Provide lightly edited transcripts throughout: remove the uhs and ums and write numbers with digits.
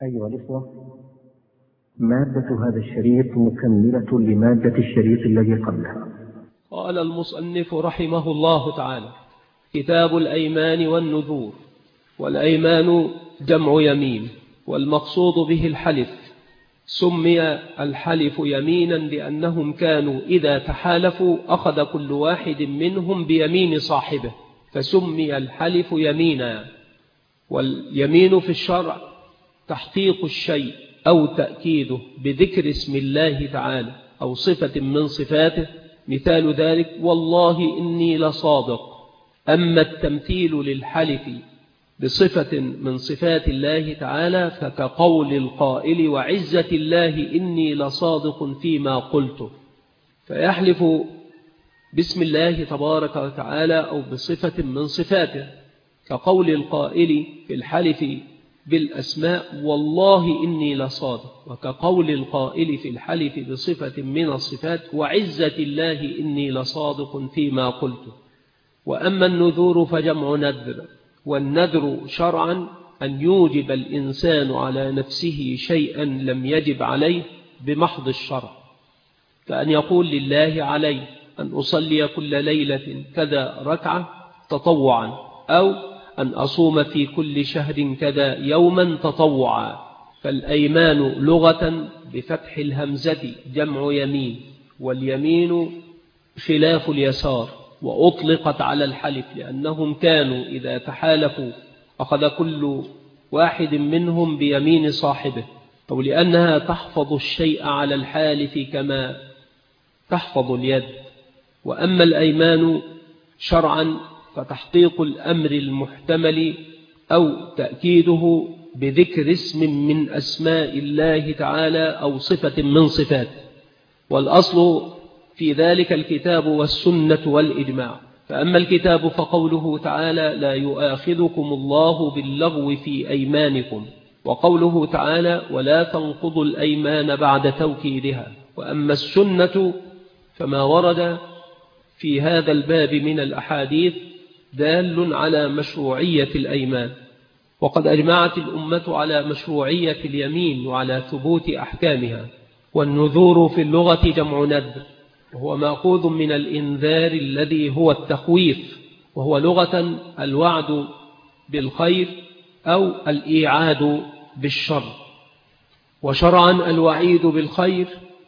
أيها الإخوة، مادة هذا الشريط مكملة لمادة الشريط الذي قبلها. قال المصنف رحمه الله تعالى: كتاب الأيمان والنذور. والأيمان جمع يمين، والمقصود به الحلف. سمي الحلف يمينا لأنهم كانوا إذا تحالفوا أخذ كل واحد منهم بيمين صاحبه، فسمي الحلف يمينا. واليمين في الشرع تحقيق الشيء أو تأكيده بذكر اسم الله تعالى أو صفة من صفاته. مثال ذلك: والله إني لصادق. أما التمثيل للحلف بصفة من صفات الله تعالى فكقول القائل: وعزة الله إني لصادق فيما قلته. فيحلف باسم الله تبارك وتعالى أو بصفة من صفاته، كقول القائل في الحلف بالأسماء: والله إني لصادق، وكقول القائل في الحلف بصفة من الصفات: وعزة الله إني لصادق فيما قلته. وأما النذور فجمع نذر، والنذر شرعا أن يوجب الإنسان على نفسه شيئا لم يجب عليه بمحض الشرع، كأن يقول: لله علي أن أصلي كل ليلة كذا ركعة تطوعا، أو أن أصوم في كل شهر كذا يوما تطوعا. فالأيمان لغة بفتح الهمزة جمع يمين، واليمين خلاف اليسار، وأطلقت على الحلف لأنهم كانوا إذا تحالفوا أخذ كل واحد منهم بيمين صاحبه، أو لأنها تحفظ الشيء على الحالف كما تحفظ اليد. وأما الأيمان شرعا فتحقيق الأمر المحتمل أو تأكيده بذكر اسم من أسماء الله تعالى أو صفة من صفاته. والأصل في ذلك الكتاب والسنة والإجماع. فأما الكتاب فقوله تعالى: لا يؤاخذكم الله باللغو في أيمانكم، وقوله تعالى: ولا تنقضوا الأيمان بعد توكيدها. وأما السنة فما ورد في هذا الباب من الأحاديث دال على مشروعية الأيمان، وقد أجمعت الأمة على مشروعية اليمين وعلى ثبوت أحكامها. والنذور في اللغة جمع نذر، وهو مأخوذ من الإنذار الذي هو التخويف، وهو لغة الوعد بالخير أو الإيعاد بالشر، وشرعا الوعيد بالخير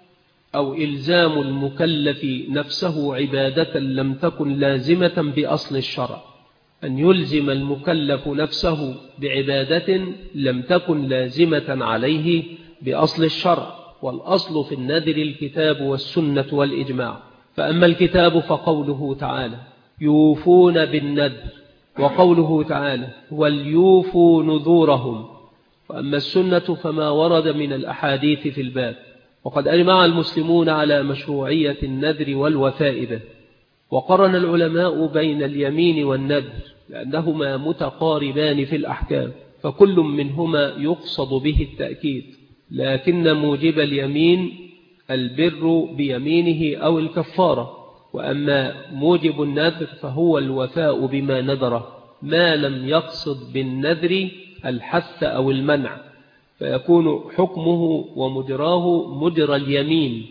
أو إلزام المكلف نفسه عبادة لم تكن لازمة بأصل الشرع، أن يلزم المكلف نفسه بعبادة لم تكن لازمة عليه بأصل الشرع. والأصل في النذر الكتاب والسنة والإجماع. فأما الكتاب فقوله تعالى: يوفون بالنذر، وقوله تعالى: وليوفوا نذورهم. وأما السنة فما ورد من الأحاديث في الباب. وقد أجمع المسلمون على مشروعية النذر والوفاء به. وقرن العلماء بين اليمين والنذر لأنهما متقاربان في الأحكام، فكل منهما يقصد به التأكيد، لكن موجب اليمين البر بيمينه أو الكفارة، وأما موجب النذر فهو الوفاء بما نذره، ما لم يقصد بالنذر الحث أو المنع، فيكون حكمه ومجراه مجرى اليمين،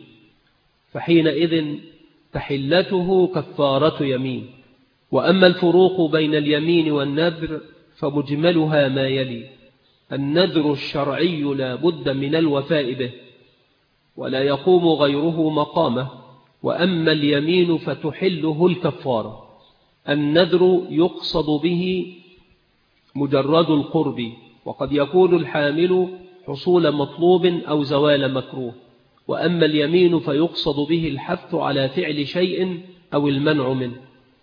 فحينئذ تحلته كفارة يمين. وأما الفروق بين اليمين والنذر فمجملها ما يلي: النذر الشرعي لا بد من الوفاء به ولا يقوم غيره مقامه، وأما اليمين فتحله الكفارة. النذر يقصد به مجرد القرب، وقد يكون الحامل حصول مطلوب أو زوال مكروه. وأما اليمين فيقصد به الحث على فعل شيء أو المنع منه.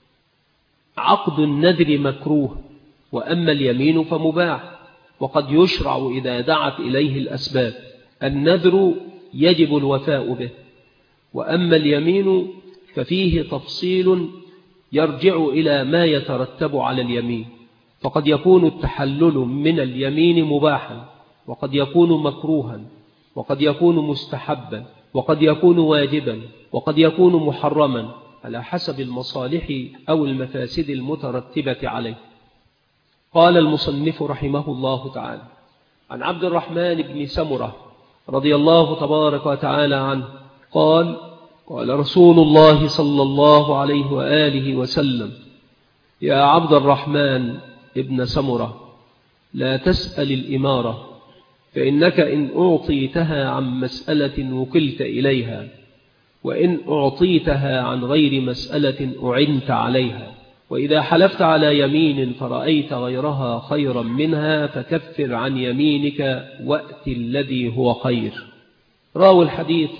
عقد النذر مكروه، وأما اليمين فمباح، وقد يشرع إذا دعت إليه الأسباب. النذر يجب الوفاء به، وأما اليمين ففيه تفصيل يرجع إلى ما يترتب على اليمين، فقد يكون التحلل من اليمين مباحا، وقد يكون مكروها، وقد يكون مستحبا، وقد يكون واجبا، وقد يكون محرما على حسب المصالح أو المفاسد المترتبة عليه. قال المصنف رحمه الله تعالى: عن عبد الرحمن بن سمرة رضي الله تبارك وتعالى عنه قال: قال رسول الله صلى الله عليه وآله وسلم: يا عبد الرحمن ابن سمرة، لا تسأل الإمارة، فإنك إن أعطيتها عن مسألة وكلت إليها، وإن أعطيتها عن غير مسألة أعنت عليها، وإذا حلفت على يمين فرأيت غيرها خيرا منها فكفر عن يمينك وأت الذي هو خير. راوي الحديث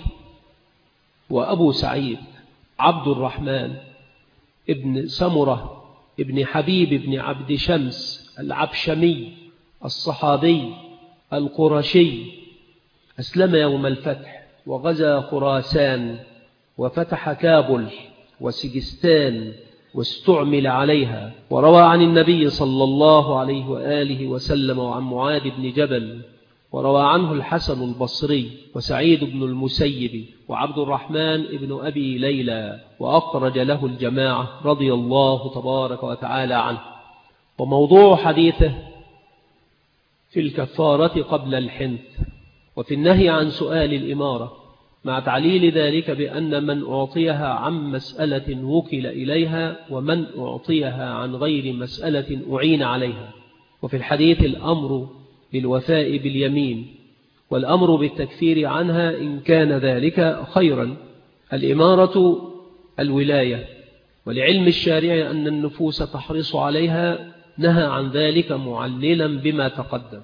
وأبو سعيد عبد الرحمن ابن سمرة ابن حبيب ابن عبد شمس العبشمي الصحابي القرشي، أسلم يوم الفتح وغزا خراسان وفتح كابل وسجستان واستعمل عليها، وروى عن النبي صلى الله عليه وآله وسلم وعن معاذ بن جبل، وروى عنه الحسن البصري وسعيد بن المسيب وعبد الرحمن بن أبي ليلى، وأخرج له الجماعة رضي الله تبارك وتعالى عنه. وموضوع حديثه في الكفارة قبل الحنث، وفي النهي عن سؤال الإمارة، مع تعليل ذلك بأن من أعطيها عن مسألة وكل إليها، ومن أعطيها عن غير مسألة أعين عليها. وفي الحديث الأمر بالوفاء باليمين، والأمر بالتكفير عنها إن كان ذلك خيرا. الإمارة الولاية، ولعلم الشارع أن النفوس تحرص عليها نهى عن ذلك معللا بما تقدم.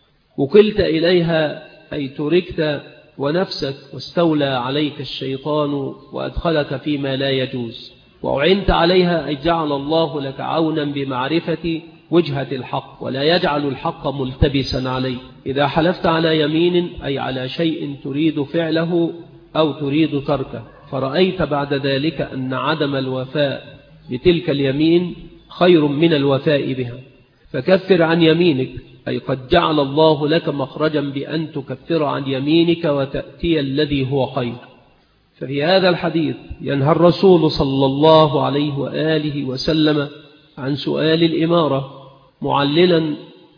وكلت إليها أي تركت ونفسك واستولى عليك الشيطان وأدخلك فيما لا يجوز. وأعنت عليها أي جعل الله لك عونا بمعرفة وجهة الحق، ولا يجعل الحق ملتبسا عليه. إذا حلفت على يمين أي على شيء تريد فعله أو تريد تركه، فرأيت بعد ذلك أن عدم الوفاء بتلك اليمين خير من الوفاء بها، فكفر عن يمينك، أي قد جعل الله لك مخرجا بأن تكفر عن يمينك وتأتي الذي هو خير. ففي هذا الحديث ينهى الرسول صلى الله عليه وآله وسلم عن سؤال الإمارة، معللا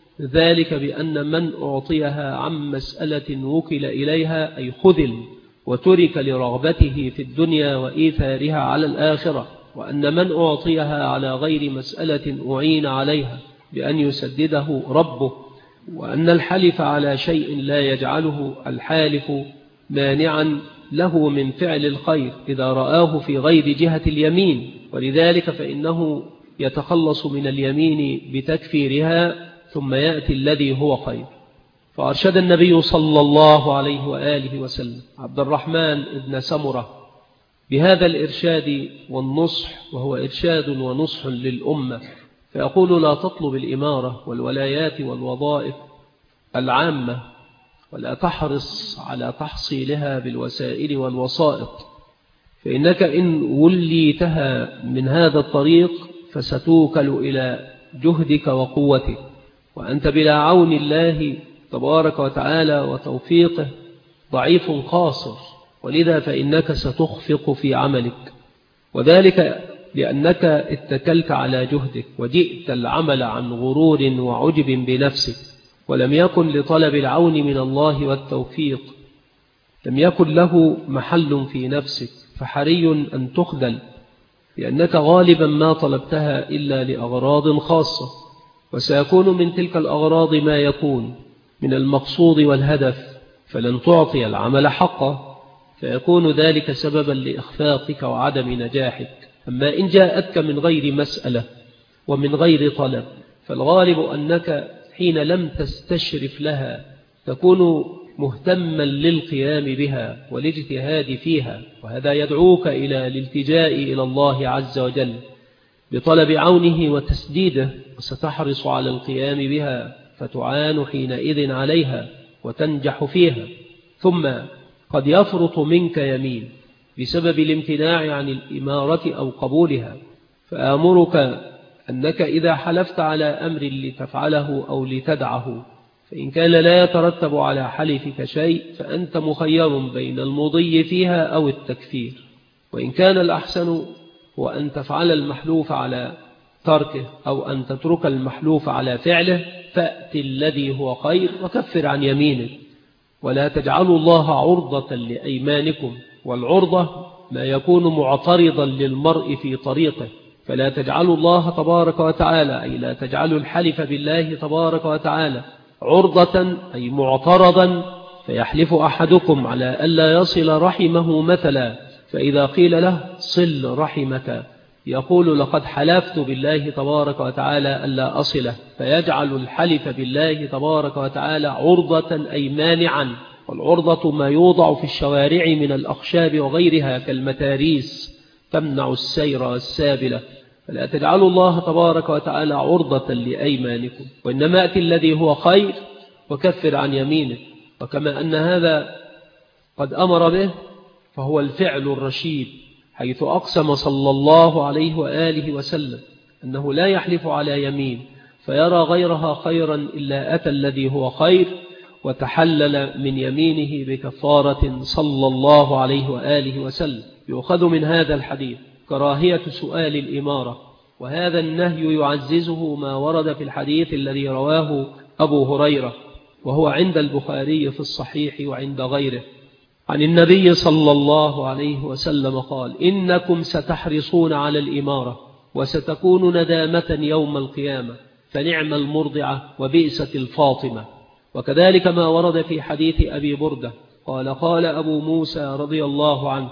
ذلك بأن من أعطيها عن مسألة وكل إليها أي خذل وترك لرغبته في الدنيا وإيثارها على الآخرة، وأن من أعطيها على غير مسألة أعين عليها بأن يسدده ربه، وأن الحلف على شيء لا يجعله الحالف مانعا له من فعل الخير إذا رآه في غير جهة اليمين، ولذلك فإنه يتخلص من اليمين بتكفيرها ثم يأتي الذي هو خير. فأرشد النبي صلى الله عليه وآله وسلم عبد الرحمن بن سمرة بهذا الإرشاد والنصح، وهو إرشاد ونصح للأمة، فيقول: لا تطلب الإمارة والولايات والوظائف العامة، ولا تحرص على تحصيلها بالوسائل والوسائط، فإنك إن وليتها من هذا الطريق فستوكل إلى جهدك وقوتك، وأنت بلا عون الله تبارك وتعالى وتوفيقه ضعيف قاصر، ولذا فإنك ستخفق في عملك، وذلك لأنك اتكلت على جهدك وجئت العمل عن غرور وعجب بنفسك، ولم يكن لطلب العون من الله والتوفيق، لم يكن له محل في نفسك، فحري أن تخذل، لأنك غالبا ما طلبتها إلا لأغراض خاصة، وسيكون من تلك الأغراض ما يكون من المقصود والهدف، فلن تعطي العمل حقه، فيكون ذلك سببا لإخفاقك وعدم نجاحك. أما إن جاءتك من غير مسألة ومن غير طلب، فالغالب أنك حين لم تستشرف لها تكون مهتما للقيام بها والاجتهاد فيها، وهذا يدعوك إلى الالتجاء إلى الله عز وجل بطلب عونه وتسديده، وستحرص على القيام بها فتعان حينئذ عليها وتنجح فيها. ثم قد يفرط منك يمين بسبب الامتناع عن الإمارة أو قبولها، فآمرك أنك إذا حلفت على أمر لتفعله أو لتدعه، فإن كان لا يترتب على حلفك شيء فأنت مخير بين المضي فيها أو التكفير، وإن كان الأحسن هو أن تفعل المحلوف على تركه أو أن تترك المحلوف على فعله، فأت الذي هو خير وكفر عن يمينك، ولا تجعلوا الله عرضة لأيمانكم، والعرضة ما يكون معترضا للمرء في طريقه، فلا تجعلوا الله تبارك وتعالى، أي لا تجعلوا الحلف بالله تبارك وتعالى عرضة أي معترضا، فيحلف أحدكم على ألا يصل رحمه مثلا، فإذا قيل له صل رحمك يقول لقد حلفت بالله تبارك وتعالى ألا أصله، فيجعل الحلف بالله تبارك وتعالى عرضة أي مانعا. والعرضة ما يوضع في الشوارع من الأخشاب وغيرها كالمتاريس تمنع السير والسابلة، فلا تجعلوا الله تبارك وتعالى عرضة لأيمانكم، وإنما أتي الذي هو خير وكفر عن يمينك. وكما أن هذا قد أمر به فهو الفعل الرشيد، حيث أقسم صلى الله عليه وآله وسلم أنه لا يحلف على يمين فيرى غيرها خيرا إلا أتى الذي هو خير وتحلل من يمينه بكفارة صلى الله عليه وآله وسلم. يؤخذ من هذا الحديث كراهية سؤال الإمارة، وهذا النهي يعززه ما ورد في الحديث الذي رواه أبو هريرة وهو عند البخاري في الصحيح وعند غيره عن النبي صلى الله عليه وسلم قال: إنكم ستحرصون على الإمارة وستكون ندامة يوم القيامة، فنعم المرضعة وبئست الفاطمة. وكذلك ما ورد في حديث أبي بردة قال أبو موسى رضي الله عنه: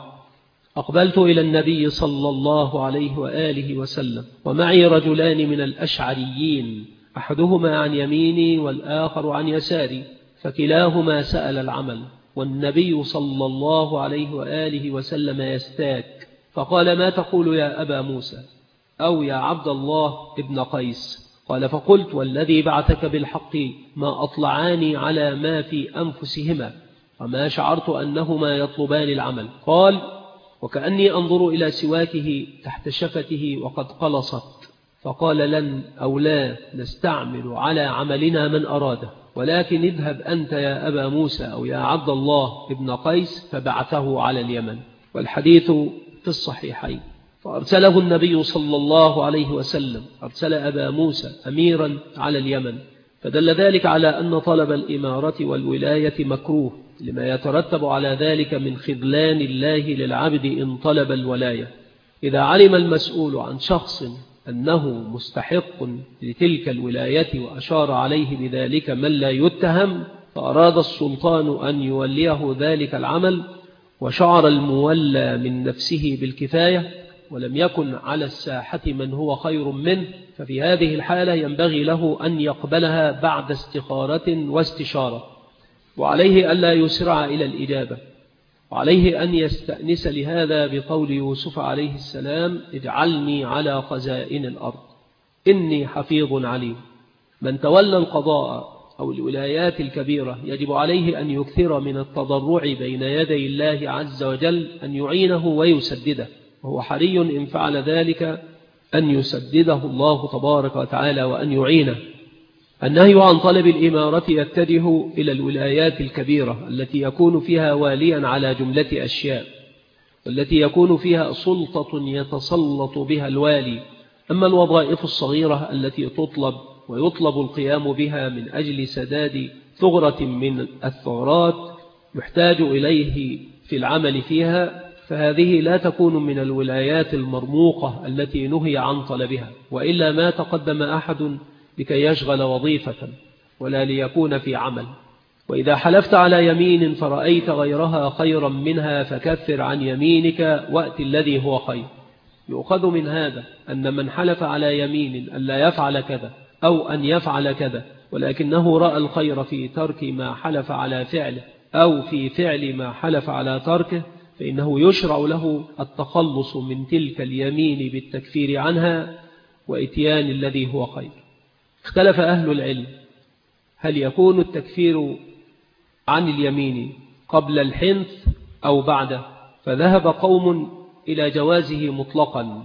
أقبلت إلى النبي صلى الله عليه وآله وسلم ومعي رجلان من الأشعريين، أحدهما عن يميني والآخر عن يساري، فكلاهما سأل العمل، والنبي صلى الله عليه وآله وسلم يستاك، فقال: ما تقول يا أبا موسى أو يا عبد الله ابن قيس؟ قال: فقلت والذي بعثك بالحق ما أطلعاني على ما في أنفسهما وما شعرت أنهما يطلبان العمل. قال: وكأني أنظر إلى سواكه تحت شفته وقد قلصت. فقال: لن أو لا نستعمل على عملنا من أراده، ولكن اذهب أنت يا أبا موسى أو يا عبد الله ابن قيس، فبعثه على اليمن. والحديث في الصحيحين. فأرسله النبي صلى الله عليه وسلم، أرسل أبا موسى أميرا على اليمن، فدل ذلك على أن طلب الإمارة والولاية مكروه لما يترتب على ذلك من خذلان الله للعبد إن طلب الولاية. إذا علم المسؤول عن شخص أنه مستحق لتلك الولاية وأشار عليه بذلك من لا يتهم، فأراد السلطان أن يوليه ذلك العمل، وشعر المولى من نفسه بالكفاية ولم يكن على الساحة من هو خير منه، ففي هذه الحالة ينبغي له أن يقبلها بعد استخارة واستشارة، وعليه ألا يسرع إلى الإجابة، وعليه أن يستأنس لهذا بقول يوسف عليه السلام: اجعلني على خزائن الأرض إني حفيظ عليم. من تولى القضاء أو الولايات الكبيرة يجب عليه أن يكثر من التضرع بين يدي الله عز وجل أن يعينه ويسدده، وهو حري إن فعل ذلك أن يسدده الله تبارك وتعالى وأن يعينه. النهي عن طلب الإمارة يتجه إلى الولايات الكبيرة التي يكون فيها واليا على جملة أشياء، والتي يكون فيها سلطة يتسلط بها الوالي. أما الوظائف الصغيرة التي تطلب ويطلب القيام بها من أجل سداد ثغرة من الثغرات يحتاج إليه في العمل فيها، فهذه لا تكون من الولايات المرموقة التي نهي عن طلبها، وإلا ما تقدم أحد لكي يشغل وظيفة ولا ليكون في عمل. وإذا حلفت على يمين فرأيت غيرها خيرا منها فكفر عن يمينك وأت الذي هو خير. يؤخذ من هذا أن من حلف على يمين أن لا يفعل كذا أو أن يفعل كذا ولكنه رأى الخير في ترك ما حلف على فعله أو في فعل ما حلف على تركه، فإنه يشرع له التخلص من تلك اليمين بالتكفير عنها وإتيان الذي هو خير. اختلف أهل العلم هل يكون التكفير عن اليمين قبل الحنث أو بعده، فذهب قوم إلى جوازه مطلقا،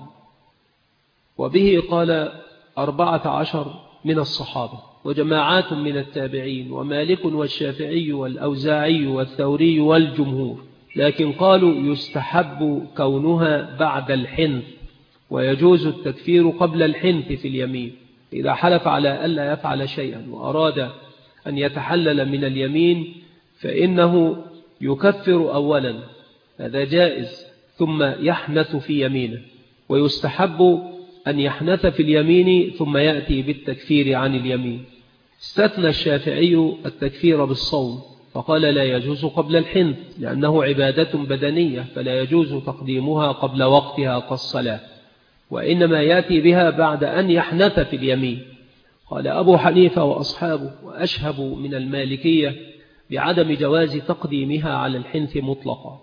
وبه قال 14 من الصحابة وجماعات من التابعين ومالك والشافعي والأوزاعي والثوري والجمهور، لكن قالوا يستحب كونها بعد الحنث ويجوز التكفير قبل الحنث في اليمين، إذا حلف على ألا يفعل شيئا وأراد أن يتحلل من اليمين فإنه يكفر أولا، هذا جائز، ثم يحنث في يمينه، ويستحب أن يحنث في اليمين ثم يأتي بالتكفير عن اليمين. استثنى الشافعي التكفير بالصوم فقال لا يجوز قبل الحنث لأنه عبادة بدنية فلا يجوز تقديمها قبل وقتها كالصلاة، وإنما يأتي بها بعد أن يحنث في اليمين. قال أبو حنيفة وأصحابه وأشهب من المالكية بعدم جواز تقديمها على الحنث مطلقا.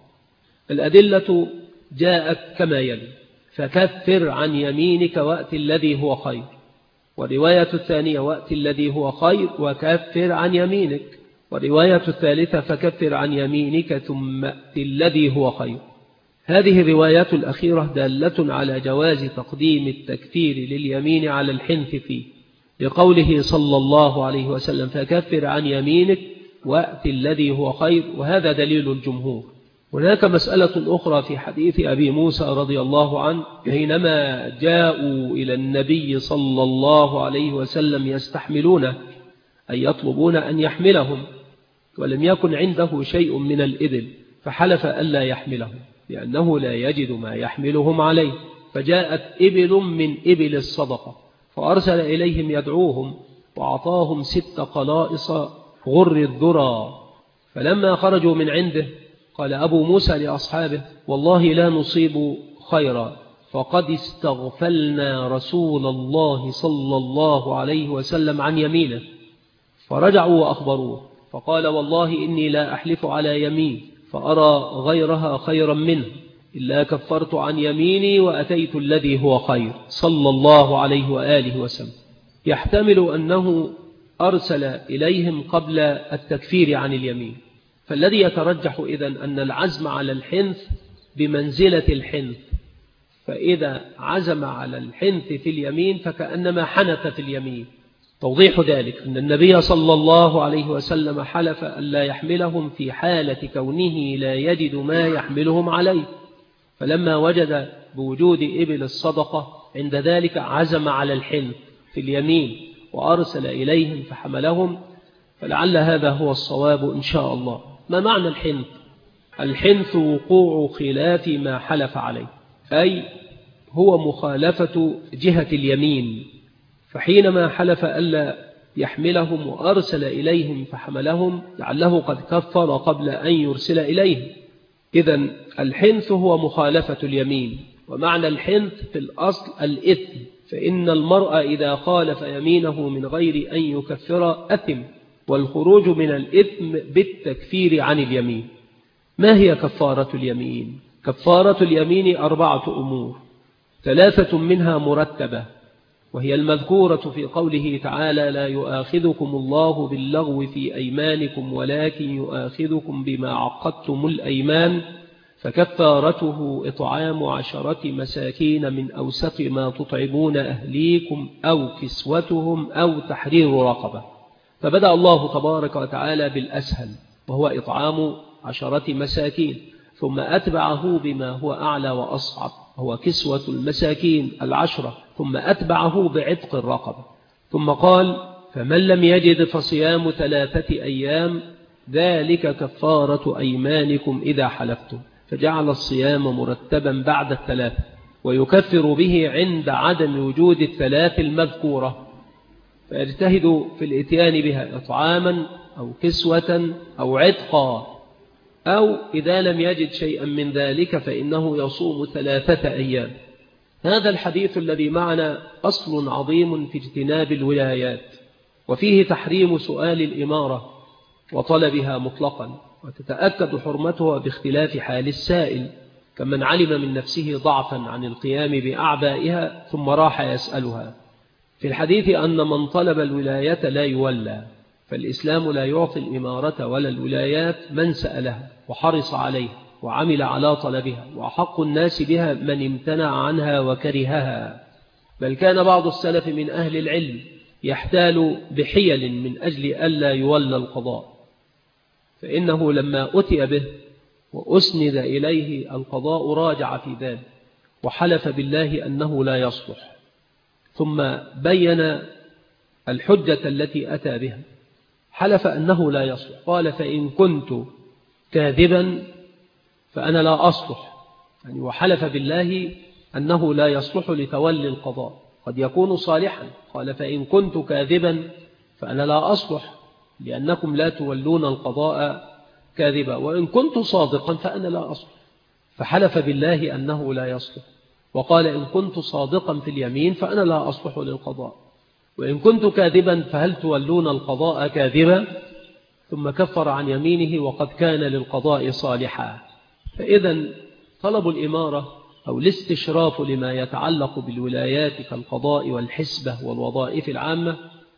الأدلة جاءت كما يلي: فكفر عن يمينك وأت الذي هو خير، ورواية الثانية وأت الذي هو خير وكفر عن يمينك، ورواية الثالثة فكفر عن يمينك ثم أت الذي هو خير. هذه الروايات الأخيرة دالة على جواز تقديم التكفير لليمين على الحنث فيه، لقوله صلى الله عليه وسلم فكفر عن يمينك وأت الذي هو خير، وهذا دليل الجمهور. هناك مسألة أخرى في حديث أبي موسى رضي الله عنه حينما جاءوا إلى النبي صلى الله عليه وسلم يستحملونه أي يطلبون أن يحملهم، ولم يكن عنده شيء من الإبل فحلف ألا يحملهم لأنه لا يجد ما يحملهم عليه، فجاءت إبل من إبل الصدقة فأرسل إليهم يدعوهم وأعطاهم 6 قلائص غر الذرى. فلما خرجوا من عنده قال أبو موسى لأصحابه والله لا نصيب خيرا فقد استغفلنا رسول الله صلى الله عليه وسلم عن يمينه. فرجعوا وأخبروه فقال والله إني لا أحلف على يمين فأرى غيرها خيرا منه إلا كفرت عن يميني وأتيت الذي هو خير صلى الله عليه وآله وسلم. يحتمل أنه أرسل إليهم قبل التكفير عن اليمين، فالذي يترجح إذن أن العزم على الحنث بمنزلة الحنث، فإذا عزم على الحنث في اليمين فكأنما حنث في اليمين. توضيح ذلك أن النبي صلى الله عليه وسلم حلف ألا يحملهم في حالة كونه لا يجد ما يحملهم عليه، فلما وجد بوجود إبل الصدقة عند ذلك عزم على الحنث في اليمين وأرسل إليهم فحملهم، فلعل هذا هو الصواب إن شاء الله. ما معنى الحنث؟ الحنث وقوع خلاف ما حلف عليه، أي هو مخالفة جهة اليمين، فحينما حلف ألا يحملهم وأرسل إليهم فحملهم لعله قد كفر قبل أن يرسل إليهم. إذن الحنث هو مخالفة اليمين، ومعنى الحنث في الأصل الإثم، فإن المرء إذا خالف يمينه من غير أن يكفر أثم، والخروج من الإثم بالتكفير عن اليمين. ما هي كفارة اليمين؟ كفارة اليمين 4 أمور، 3 منها مرتبة، وهي المذكورة في قوله تعالى لا يؤاخذكم الله باللغو في أيمانكم ولكن يؤاخذكم بما عقدتم الأيمان، فكفارته إطعام 10 مساكين من أوسط ما تطعمون أهليكم أو كسوتهم أو تحرير رقبة. فبدأ الله تبارك وتعالى بالأسهل وهو إطعام 10 مساكين، ثم أتبعه بما هو أعلى وأصعب هو كسوة المساكين 10، ثم أتبعه بعتق الرقبة، ثم قال فمن لم يجد فصيام 3 أيام ذلك كفارة أيمانكم إذا حلفتم، فجعل الصيام مرتبا بعد 3، ويكفر به عند عدم وجود 3 المذكورة، فيجتهد في الاتيان بها إطعاما أو كسوة أو عتقا، أو إذا لم يجد شيئا من ذلك فإنه يصوم 3 أيام. هذا الحديث الذي معنا أصل عظيم في اجتناب الولايات، وفيه تحريم سؤال الإمارة وطلبها مطلقا، وتتأكد حرمتها باختلاف حال السائل، كمن علم من نفسه ضعفا عن القيام بأعبائها ثم راح يسألها. في الحديث أن من طلب الولاية لا يولى، فالإسلام لا يعطي الإمارة ولا الولايات من سألها وحرص عليها وعمل على طلبها، وحق الناس بها من امتنع عنها وكرهها. بل كان بعض السلف من أهل العلم يحتال بحيل من أجل ألا يولى القضاء، فإنه لما أتي به وأسند إليه القضاء راجع في ذلك وحلف بالله أنه لا يصلح، ثم بين الحجة التي أتى بها، حلف أنه لا يصلح. قال فإن كنت كاذبا فأنا لا أصلح، يعني وحلف بالله أنه لا يصلح لتولي القضاء، قد يكون صالحا. قال فإن كنت كاذبا فأنا لا أصلح لأنكم لا تولون القضاء كاذبا، وإن كنت صادقا فأنا لا أصلح. فحلف بالله أنه لا يصلح، وقال إن كنت صادقا في اليمين فأنا لا أصلح للقضاء، وإن كنت كاذبا فهل تولون القضاء كاذبا؟ ثم كفر عن يمينه وقد كان للقضاء صالحا. فإذا طلب الإمارة أو الاستشراف لما يتعلق بالولايات كالقضاء والحسبة والوظائف العامة،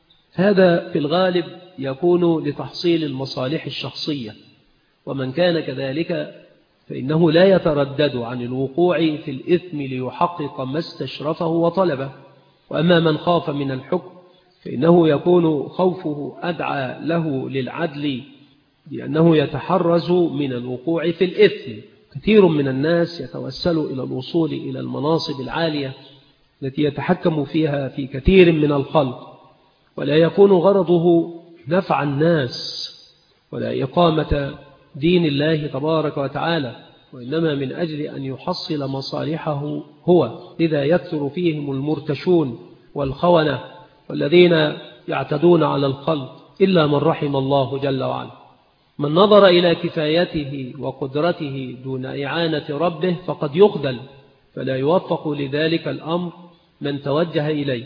هذا في الغالب يكون لتحصيل المصالح الشخصية، ومن كان كذلك فإنه لا يتردد عن الوقوع في الإثم ليحقق ما استشرفه وطلبه. وأما من خاف من الحكم فإنه يكون خوفه أدعى له للعدل، لأنه يتحرز من الوقوع في الإثم. كثير من الناس يتوسل إلى الوصول إلى المناصب العالية التي يتحكم فيها في كثير من الخلق، ولا يكون غرضه نفع الناس ولا إقامة دين الله تبارك وتعالى، وإنما من أجل أن يحصل مصالحه هو. لذا يكثر فيهم المرتشون والخونة والذين يعتدون على الخلق إلا من رحم الله جل وعلا. من نظر إلى كفايته وقدرته دون إعانة ربه فقد يخذل، فلا يوفق لذلك الأمر من توجه إليه.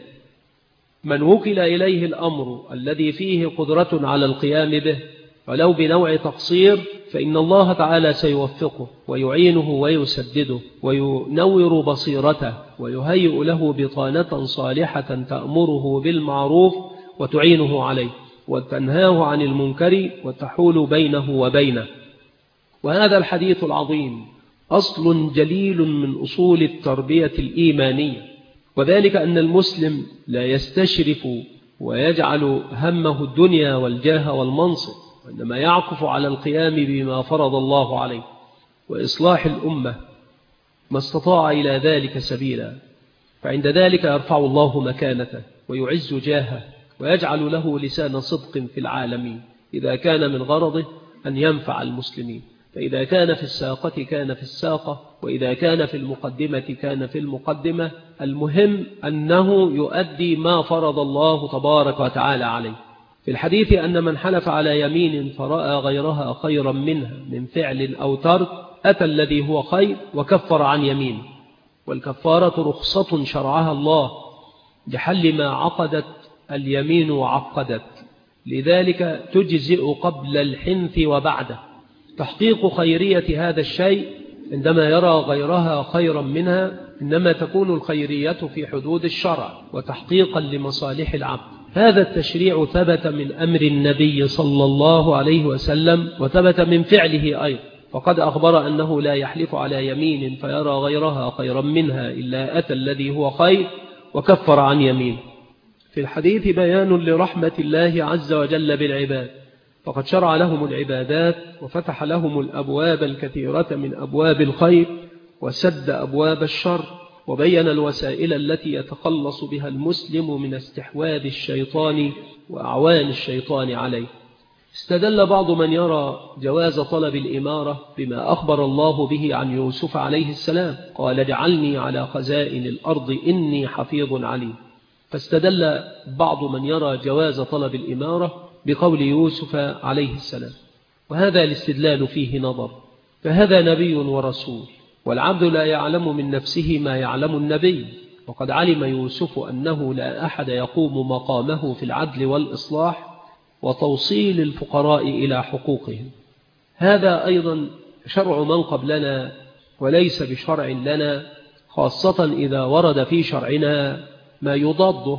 من وكل إليه الأمر الذي فيه قدرة على القيام به ولو بنوع تقصير فإن الله تعالى سيوفقه ويعينه ويسدده وينور بصيرته ويهيئ له بطانة صالحة تأمره بالمعروف وتعينه عليه وتنهاه عن المنكر وتحول بينه وبينه. وهذا الحديث العظيم أصل جليل من أصول التربية الإيمانية، وذلك أن المسلم لا يستشرف ويجعل همه الدنيا والجاه والمنصب، وإنما يعكف على القيام بما فرض الله عليه وإصلاح الأمة ما استطاع إلى ذلك سبيلا. فعند ذلك يرفع الله مكانته ويعز جاهه ويجعل له لسان صدق في العالمين، إذا كان من غرضه أن ينفع المسلمين. فإذا كان في الساقة كان في الساقة، وإذا كان في المقدمة كان في المقدمة. المهم أنه يؤدي ما فرض الله تبارك وتعالى عليه. في الحديث أن من حلف على يمين فرأى غيرها خيرا منها من فعل أو ترك أتى الذي هو خير وكفر عن يمين. والكفارة رخصة شرعها الله لحل ما عقدت اليمين وعقدت، لذلك تجزئ قبل الحنث وبعده. تحقيق خيرية هذا الشيء عندما يرى غيرها خيرا منها إنما تكون الخيرية في حدود الشرع وتحقيقا لمصالح العبد. هذا التشريع ثبت من أمر النبي صلى الله عليه وسلم وثبت من فعله أيضا، فقد أخبر أنه لا يحلف على يمين فيرى غيرها خيرا منها إلا أتى الذي هو خير وكفر عن يمين. في الحديث بيان لرحمة الله عز وجل بالعباد، فقد شرع لهم العبادات وفتح لهم الأبواب الكثيرة من أبواب الخير وسد أبواب الشر، وبين الوسائل التي يتخلص بها المسلم من استحواذ الشيطان وأعوان الشيطان عليه. استدل بعض من يرى جواز طلب الإمارة بما أخبر الله به عن يوسف عليه السلام، قال اجعلني على خزائن الأرض إني حفيظ عليم. فاستدل بعض من يرى جواز طلب الإمارة بقول يوسف عليه السلام، وهذا الاستدلال فيه نظر، فهذا نبي ورسول، والعبد لا يعلم من نفسه ما يعلم النبي، وقد علم يوسف أنه لا أحد يقوم مقامه في العدل والإصلاح وتوصيل الفقراء إلى حقوقهم. هذا أيضا شرع من قبلنا وليس بشرع لنا، خاصة إذا ورد في شرعنا ما يضاده،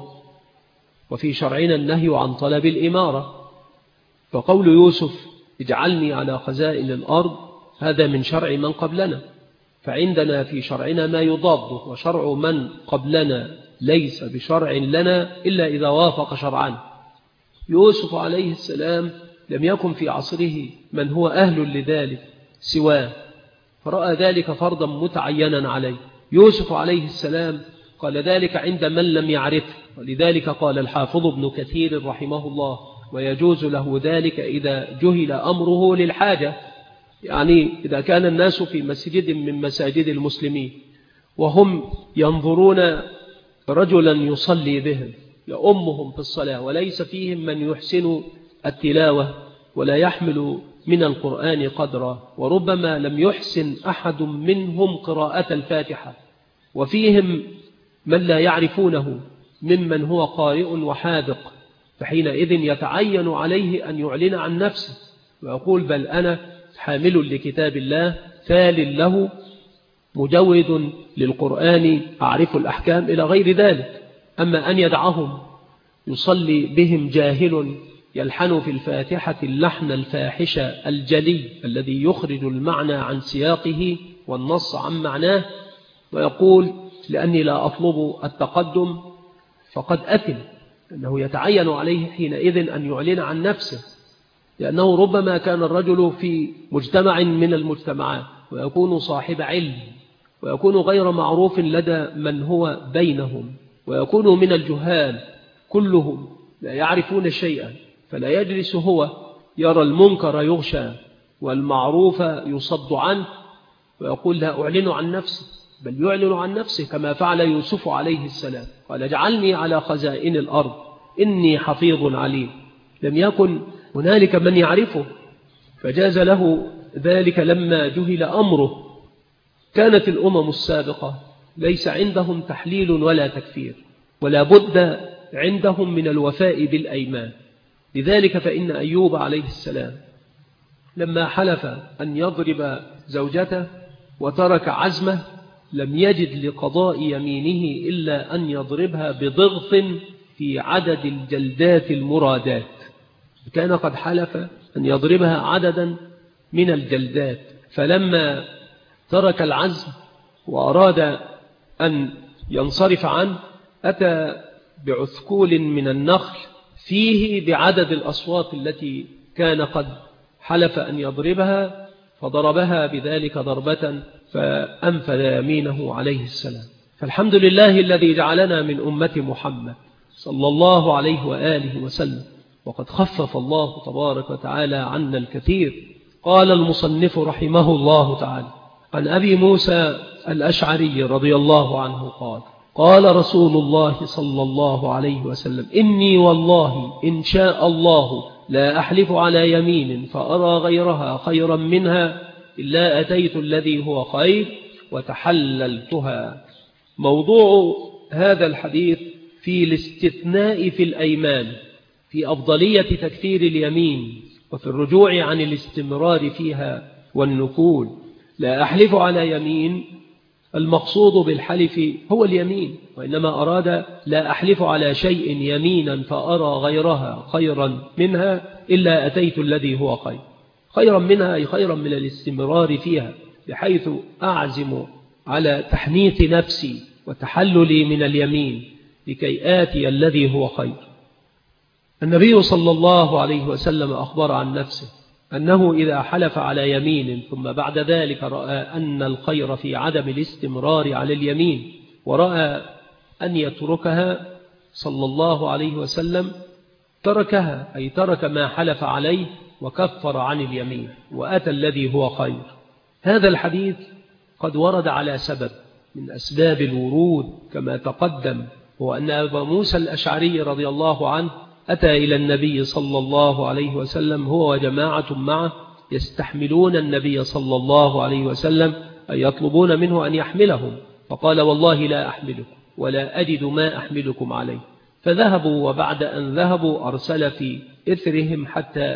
وفي شرعنا النهي عن طلب الإمارة. فقول يوسف اجعلني على خزائن الأرض هذا من شرع من قبلنا، فعندنا في شرعنا ما يضاده، وشرع من قبلنا ليس بشرع لنا إلا إذا وافق شرعا. يوسف عليه السلام لم يكن في عصره من هو أهل لذلك سواه، فرأى ذلك فرضا متعينا عليه. يوسف عليه السلام قال ذلك عند من لم يعرفه، ولذلك قال الحافظ ابن كثير رحمه الله: ويجوز له ذلك إذا جهل أمره للحاجة، يعني إذا كان الناس في مسجد من مساجد المسلمين وهم ينظرون رجلا يصلي بهم يؤمهم في الصلاة وليس فيهم من يحسن التلاوة ولا يحمل من القرآن قدرا، وربما لم يحسن أحد منهم قراءة الفاتحة، وفيهم من لا يعرفونه ممن هو قارئ وحاذق، فحينئذ يتعين عليه أن يعلن عن نفسه ويقول: بل أنا حامل لكتاب الله ثال له مجود للقرآن أعرف الأحكام إلى غير ذلك. أما أن يدعهم يصلي بهم جاهل يلحن في الفاتحة اللحن الفاحش الجلي الذي يخرج المعنى عن سياقه والنص عن معناه، ويقول: لأني لا أطلب التقدم، فقد أثم، أنه يتعين عليه حينئذ أن يعلن عن نفسه، لأنه ربما كان الرجل في مجتمع من المجتمعات ويكون صاحب علم ويكون غير معروف لدى من هو بينهم، ويكون من الجهال كلهم لا يعرفون شيئا، فلا يجلس هو يرى المنكر يغشى والمعروف يصد عنه ويقول: لا أعلن عن نفسي، بل يعلن عن نفسه كما فعل يوسف عليه السلام، قال: اجعلني على خزائن الأرض إني حفيظ عليم. لم يكن هنالك من يعرفه، فجاز له ذلك لما جهل أمره. كانت الأمم السابقة ليس عندهم تحليل ولا تكفير، ولا بد عندهم من الوفاء بالأيمان. لذلك فإن أيوب عليه السلام لما حلف أن يضرب زوجته وترك عزمه لم يجد لقضاء يمينه إلا أن يضربها بضغط في عدد الجلدات المرادات. كان قد حلف أن يضربها عددا من الجلدات، فلما ترك العزم وأراد أن ينصرف عنه أتى بعثكول من النخل فيه بعدد الأصوات التي كان قد حلف أن يضربها، فضربها بذلك ضربة فأنفذ يمينه عليه السلام. فالحمد لله الذي جعلنا من أمة محمد صلى الله عليه وآله وسلم، وقد خفف الله تبارك وتعالى عنا الكثير. قال المصنف رحمه الله تعالى: عن أبي موسى الأشعري رضي الله عنه قال: قال رسول الله صلى الله عليه وسلم: إني والله إن شاء الله لا أحلف على يمين فأرى غيرها خيرا منها إلا أتيت الذي هو خير وتحللتها. موضوع هذا الحديث في الاستثناء في الأيمان، في أفضلية تكثير اليمين وفي الرجوع عن الاستمرار فيها والنكول. لا أحلف على يمين، المقصود بالحلف هو اليمين، وإنما أراد لا أحلف على شيء يمينا فأرى غيرها خيرا منها إلا أتيت الذي هو خير. خيرا منها أي خيرا من الاستمرار فيها، بحيث أعزم على تحنيط نفسي وتحللي من اليمين لكي آتي الذي هو خير. النبي صلى الله عليه وسلم أخبر عن نفسه أنه إذا حلف على يمين ثم بعد ذلك رأى أن الخير في عدم الاستمرار على اليمين ورأى أن يتركها صلى الله عليه وسلم تركها، أي ترك ما حلف عليه وكفر عن اليمين وأتى الذي هو خير. هذا الحديث قد ورد على سبب من أسباب الورود كما تقدم، هو أن أبا موسى الأشعري رضي الله عنه أتى إلى النبي صلى الله عليه وسلم هو وجماعة معه يستحملون النبي صلى الله عليه وسلم، أي يطلبون منه أن يحملهم، فقال: والله لا أحملكم ولا أجد ما أحملكم عليه. فذهبوا، وبعد أن ذهبوا أرسل في إثرهم حتى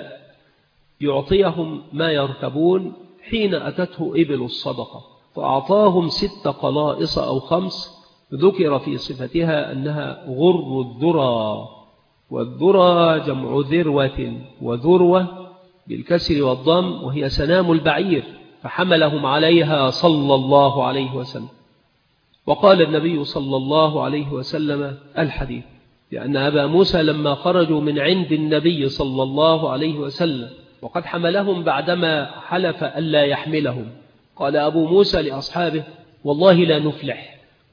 يعطيهم ما يركبون. حين أتته إبل الصدقة فأعطاهم 6 قلائص أو 5 ذكر في صفتها أنها غر الذرى، والذرى جمع ذروة، وذروة بالكسر والضم، وهي سنام البعير، فحملهم عليها صلى الله عليه وسلم. وقال النبي صلى الله عليه وسلم الحديث، لأن أبا موسى لما خرجوا من عند النبي صلى الله عليه وسلم وقد حملهم بعدما حلف ألا يحملهم، قال أبو موسى لأصحابه: والله لا نفلح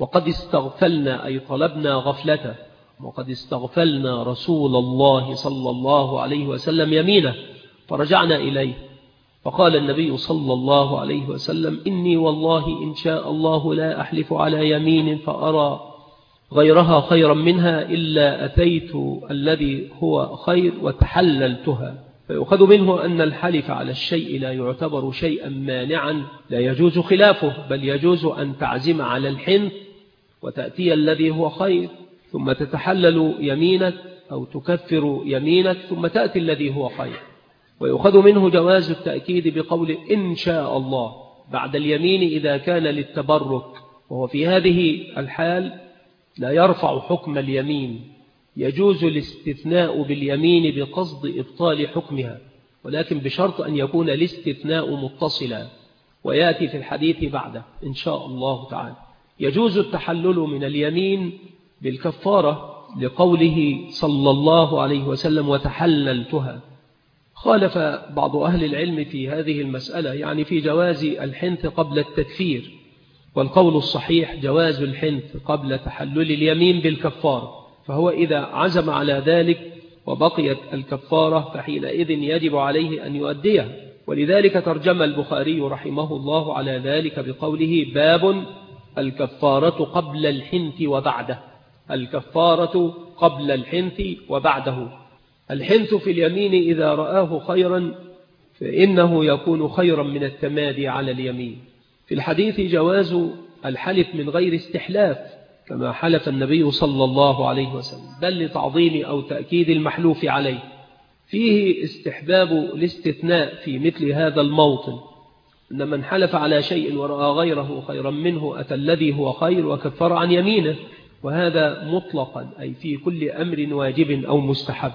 وقد استغفلنا أي طلبنا غفلته، وقد استغفلنا رسول الله صلى الله عليه وسلم يمينه فرجعنا إليه، فقال النبي صلى الله عليه وسلم: إني والله إن شاء الله لا أحلف على يمين فأرى غيرها خيرا منها إلا أتيت الذي هو خير وتحللتها. فيؤخذ منه أن الحلف على الشيء لا يعتبر شيئا مانعا لا يجوز خلافه، بل يجوز أن تعزم على الحنث وتأتي الذي هو خير ثم تتحلل يمينك أو تكفر يمينك ثم تأتي الذي هو خير. ويؤخذ منه جواز التأكيد بقول إن شاء الله بعد اليمين إذا كان للتبرك، وهو في هذه الحال لا يرفع حكم اليمين، يجوز الاستثناء باليمين بقصد إبطال حكمها، ولكن بشرط أن يكون الاستثناء متصلا، ويأتي في الحديث بعده إن شاء الله تعالى. يجوز التحلل من اليمين بالكفارة لقوله صلى الله عليه وسلم: وتحللتها. خالف بعض أهل العلم في هذه المسألة، يعني في جواز الحنث قبل التكفير، والقول الصحيح جواز الحنث قبل تحلل اليمين بالكفارة، فهو إذا عزم على ذلك وبقيت الكفارة فحينئذ يجب عليه أن يؤديها. ولذلك ترجم البخاري رحمه الله على ذلك بقوله: باب الكفارة قبل الحنث وبعده. الكفارة قبل الحنث وبعده. الحنث في اليمين إذا رآه خيرا فإنه يكون خيرا من التمادي على اليمين. في الحديث جواز الحلف من غير استحلاف كما حلف النبي صلى الله عليه وسلم، بل لتعظيم أو تأكيد المحلوف عليه. فيه استحباب الاستثناء في مثل هذا الموطن، أن من حلف على شيء ورأى غيره خيرا منه أتى الذي هو خير وكفر عن يمينه، وهذا مطلقا أي في كل أمر واجب أو مستحب.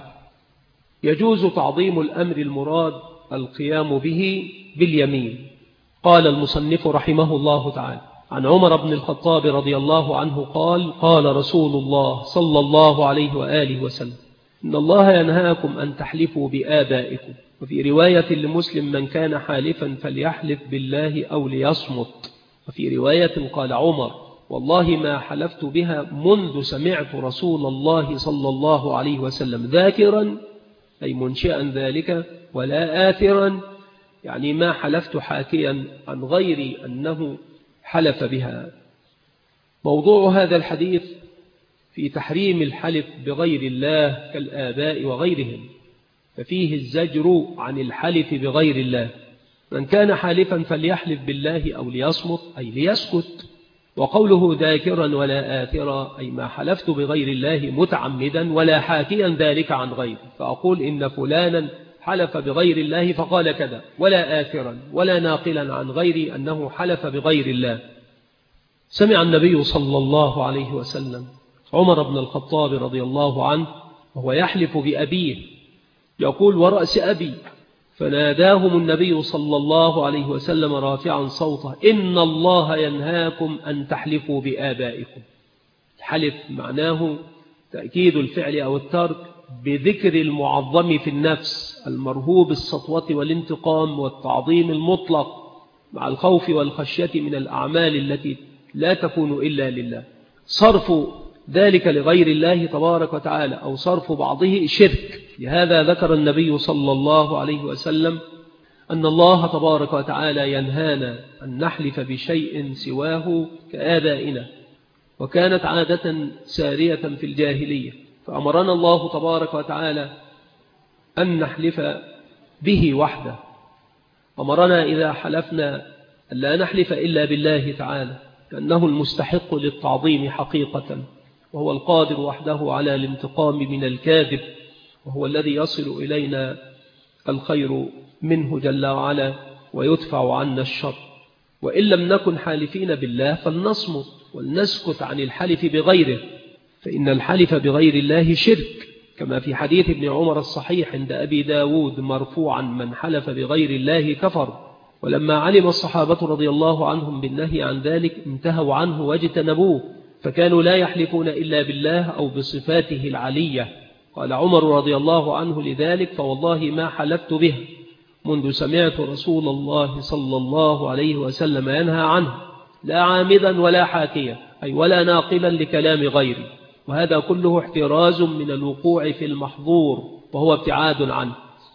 يجوز تعظيم الأمر المراد القيام به باليمين. قال المصنف رحمه الله تعالى: عن عمر بن الخطاب رضي الله عنه قال: قال رسول الله صلى الله عليه وآله وسلم: إن الله ينهاكم أن تحلفوا بآبائكم. وفي رواية لمسلم: من كان حالفا فليحلف بالله أو ليصمت. وفي رواية قال عمر: والله ما حلفت بها منذ سمعت رسول الله صلى الله عليه وسلم ذاكرا أي منشئا ذلك، ولا آثرا يعني ما حلفت حاكيا عن غيري أنه حلف بها. موضوع هذا الحديث في تحريم الحلف بغير الله كالآباء وغيرهم، ففيه الزجر عن الحلف بغير الله. من كان حالفا فليحلف بالله أو ليصمت أي ليسكت. وقوله ذاكرا ولا آثرا أي ما حلفت بغير الله متعمدا ولا حاكيا ذلك عن غيره، فأقول إن فلانا حلف بغير الله فقال كذا، ولا آثرا ولا ناقلا عن غيري أنه حلف بغير الله. سمع النبي صلى الله عليه وسلم عمر بن الخطاب رضي الله عنه وهو يحلف بأبيه يقول: ورأس أبي. فناداهم النبي صلى الله عليه وسلم رافعا صوته: إن الله ينهاكم أن تحلفوا بآبائكم. الحلف معناه تأكيد الفعل أو الترك بذكر المعظم في النفس المرهوب السطوة والانتقام والتعظيم المطلق مع الخوف والخشية من الأعمال التي لا تكون إلا لله. صرف ذلك لغير الله تبارك وتعالى أو صرف بعضه شرك. لهذا ذكر النبي صلى الله عليه وسلم أن الله تبارك وتعالى ينهانا أن نحلف بشيء سواه كآبائنا، وكانت عادة سارية في الجاهلية، فأمرنا الله تبارك وتعالى أن نحلف به وحده. أمرنا إذا حلفنا أن لا نحلف إلا بالله تعالى، لأنه المستحق للتعظيم حقيقة، وهو القادر وحده على الانتقام من الكاذب، وهو الذي يصل إلينا الخير منه جل وعلا ويدفع عنا الشر. وإن لم نكن حالفين بالله فلنصمت ولنسكت عن الحلف بغيره، فإن الحلف بغير الله شرك، كما في حديث ابن عمر الصحيح عند أبي داود مرفوعا: من حلف بغير الله كفر. ولما علم الصحابة رضي الله عنهم بالنهي عن ذلك انتهوا عنه واجتنبوه، فكانوا لا يحلفون إلا بالله أو بصفاته العلية. قال عمر رضي الله عنه لذلك: فوالله ما حلفت به منذ سمعت رسول الله صلى الله عليه وسلم ينهى عنه، لا عامدا ولا حاكيا، أي ولا ناقلا لكلام غيري، وهذا كله احتراز من الوقوع في المحظور وهو ابتعاد عنه.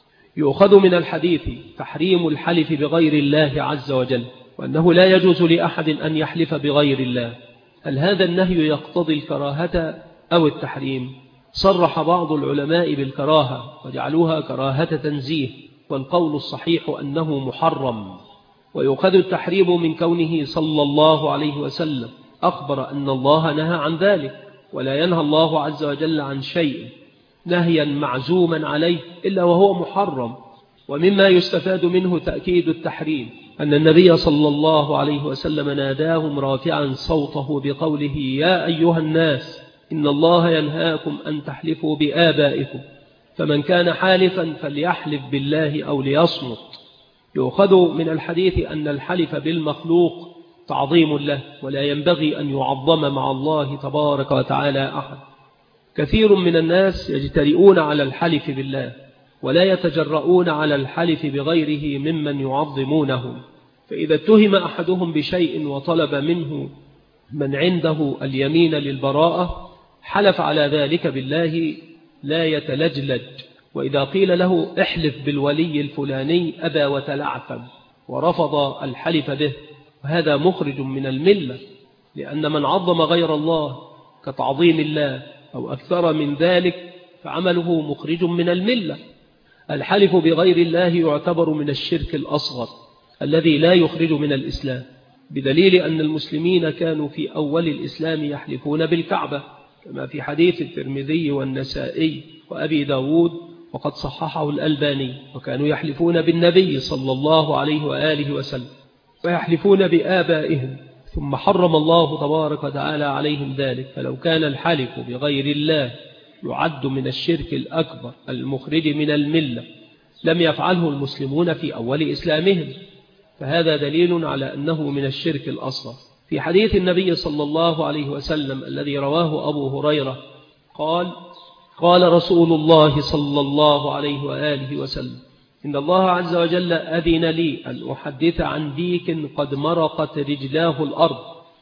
يؤخذ من الحديث تحريم الحلف بغير الله عز وجل، وأنه لا يجوز لأحد أن يحلف بغير الله. هل هذا النهي يقتضي الكراهة أو التحريم؟ صرح بعض العلماء بالكراهة وجعلوها كراهة تنزيه، والقول الصحيح أنه محرم. ويؤخذ التحريم من كونه صلى الله عليه وسلم أخبر أن الله نهى عن ذلك، ولا ينهى الله عز وجل عن شيء نهيا معزوما عليه إلا وهو محرم. ومما يستفاد منه تأكيد التحريم أن النبي صلى الله عليه وسلم ناداهم رافعا صوته بقوله: يا أيها الناس إن الله ينهاكم أن تحلفوا بآبائكم، فمن كان حالفا فليحلف بالله أو ليصمت. يؤخذ من الحديث أن الحلف بالمخلوق تعظيم له، ولا ينبغي أن يعظم مع الله تبارك وتعالى أحد. كثير من الناس يجترئون على الحلف بالله ولا يتجرؤون على الحلف بغيره ممن يعظمونه، فإذا اتهم أحدهم بشيء وطلب منه من عنده اليمين للبراءة حلف على ذلك بالله لا يتلجلج، وإذا قيل له احلف بالولي الفلاني أبى وتلعثم ورفض الحلف به، وهذا مخرج من الملة، لأن من عظم غير الله كتعظيم الله أو أكثر من ذلك فعمله مخرج من الملة. الحلف بغير الله يعتبر من الشرك الأصغر الذي لا يخرج من الإسلام، بدليل أن المسلمين كانوا في أول الإسلام يحلفون بالكعبة، كما في حديث الترمذي والنسائي وأبي داود وقد صححه الألباني، وكانوا يحلفون بالنبي صلى الله عليه وآله وسلم ويحلفون بآبائهم، ثم حرم الله تبارك وتعالى عليهم ذلك. فلو كان الحلف بغير الله يعد من الشرك الأكبر المخرج من الملة لم يفعله المسلمون في أول إسلامهم، فهذا دليل على أنه من الشرك الأصغر. في حديث النبي صلى الله عليه وسلم الذي رواه أبو هريرة قال رسول الله صلى الله عليه وآله وسلم: إن الله عز وجل أذن لي أن أحدث عن ديك قد مرقت رجلاه الأرض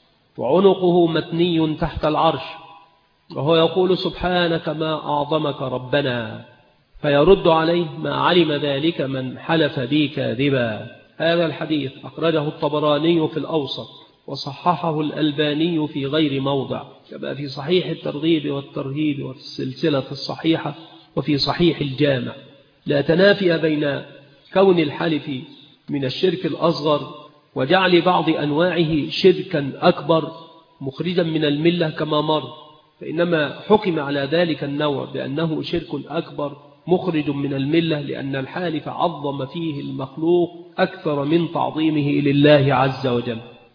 وعنقه متني تحت العرش، وهو يقول: سبحانك ما أعظمك ربنا، فيرد عليه: ما علم ذلك من حلف بي كاذبا. هذا الحديث أخرجه الطبراني في الأوسط وصححه الألباني في غير موضع، كما في صحيح الترغيب والترهيب وفي السلسلة الصحيحة وفي صحيح الجامع. لا تنافي بين كون الحلف من الشرك الأصغر وجعل بعض أنواعه شركا أكبر مخرجا من الملة كما مر، فإنما حكم على ذلك النوع بأنه شرك أكبر مخرج من الملة، لأن الحالف عظم فيه المخلوق أكثر من تعظيمه لله عز وجل.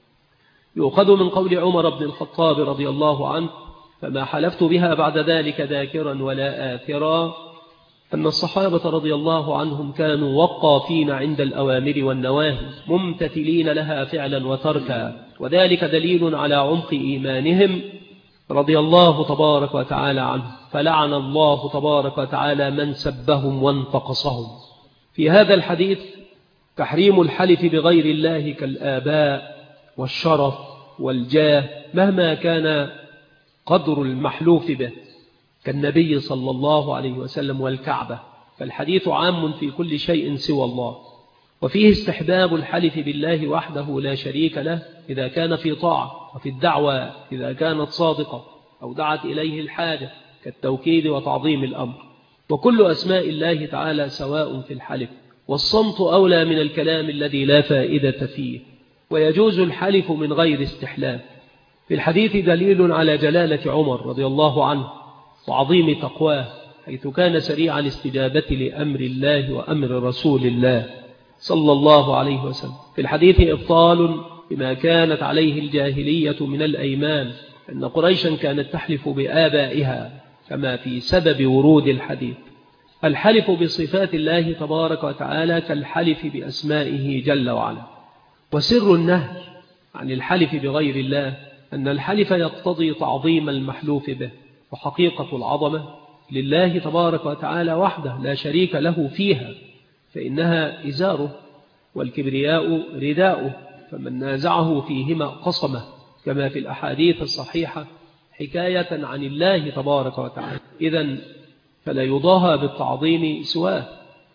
يؤخذ من قول عمر بن الخطاب رضي الله عنه: فما حلفت بها بعد ذلك ذاكرا ولا آثرا، أن الصحابة رضي الله عنهم كانوا وقافين عند الأوامر والنواهي ممتثلين لها فعلا وتركا، وذلك دليل على عمق إيمانهم رضي الله تبارك وتعالى عنه، فلعن الله تبارك وتعالى من سبهم وانتقصهم. في هذا الحديث تحريم الحلف بغير الله كالآباء والشرف والجاه مهما كان قدر المحلوف به، كالنبي صلى الله عليه وسلم والكعبة، فالحديث عام في كل شيء سوى الله. وفيه استحباب الحلف بالله وحده لا شريك له إذا كان في طاعة، وفي الدعوة إذا كانت صادقة أو دعت إليه الحاجة كالتوكيد وتعظيم الأمر. وكل أسماء الله تعالى سواء في الحلف، والصمت أولى من الكلام الذي لا فائدة فيه، ويجوز الحلف من غير استحلال. في الحديث دليل على جلالة عمر رضي الله عنه وعظيم تقواه، حيث كان سريع الاستجابة لأمر الله وأمر رسول الله صلى الله عليه وسلم. في الحديث إبطال بما كانت عليه الجاهلية من الأيمان، أن قريشا كانت تحلف بآبائها، كما في سبب ورود الحديث. الحلف بصفات الله تبارك وتعالى كالحلف بأسمائه جل وعلا. وسر النهي عن الحلف بغير الله أن الحلف يقتضي تعظيم المحلوف به، وحقيقة العظمة لله تبارك وتعالى وحده لا شريك له فيها، فإنها إزاره والكبرياء رداؤه، فمن نازعه فيهما قصمه، كما في الأحاديث الصحيحة حكاية عن الله تبارك وتعالى. إذن فلا يضاهى بالتعظيم سواه.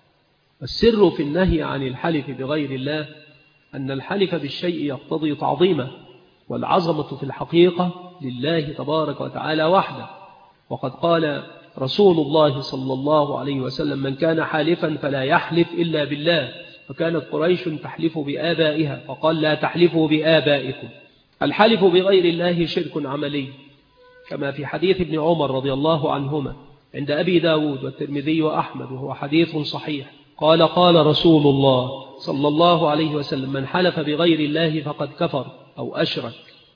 السر في النهي عن الحلف بغير الله أن الحلف بالشيء يقتضي تعظيمه، والعظمة في الحقيقة لله تبارك وتعالى وحده. وقد قال رسول الله صلى الله عليه وسلم: من كان حالفا فلا يحلف إلا بالله. فكانت قريش تحلف بآبائها، فقال: لا تحلفوا بآبائكم. الحلف بغير الله شرك عملي، كما في حديث ابن عمر رضي الله عنهما عند أبي داود والترمذي وأحمد، وهو حديث صحيح. قال: قال رسول الله صلى الله عليه وسلم: من حلف بغير الله فقد كفر أو أشرك،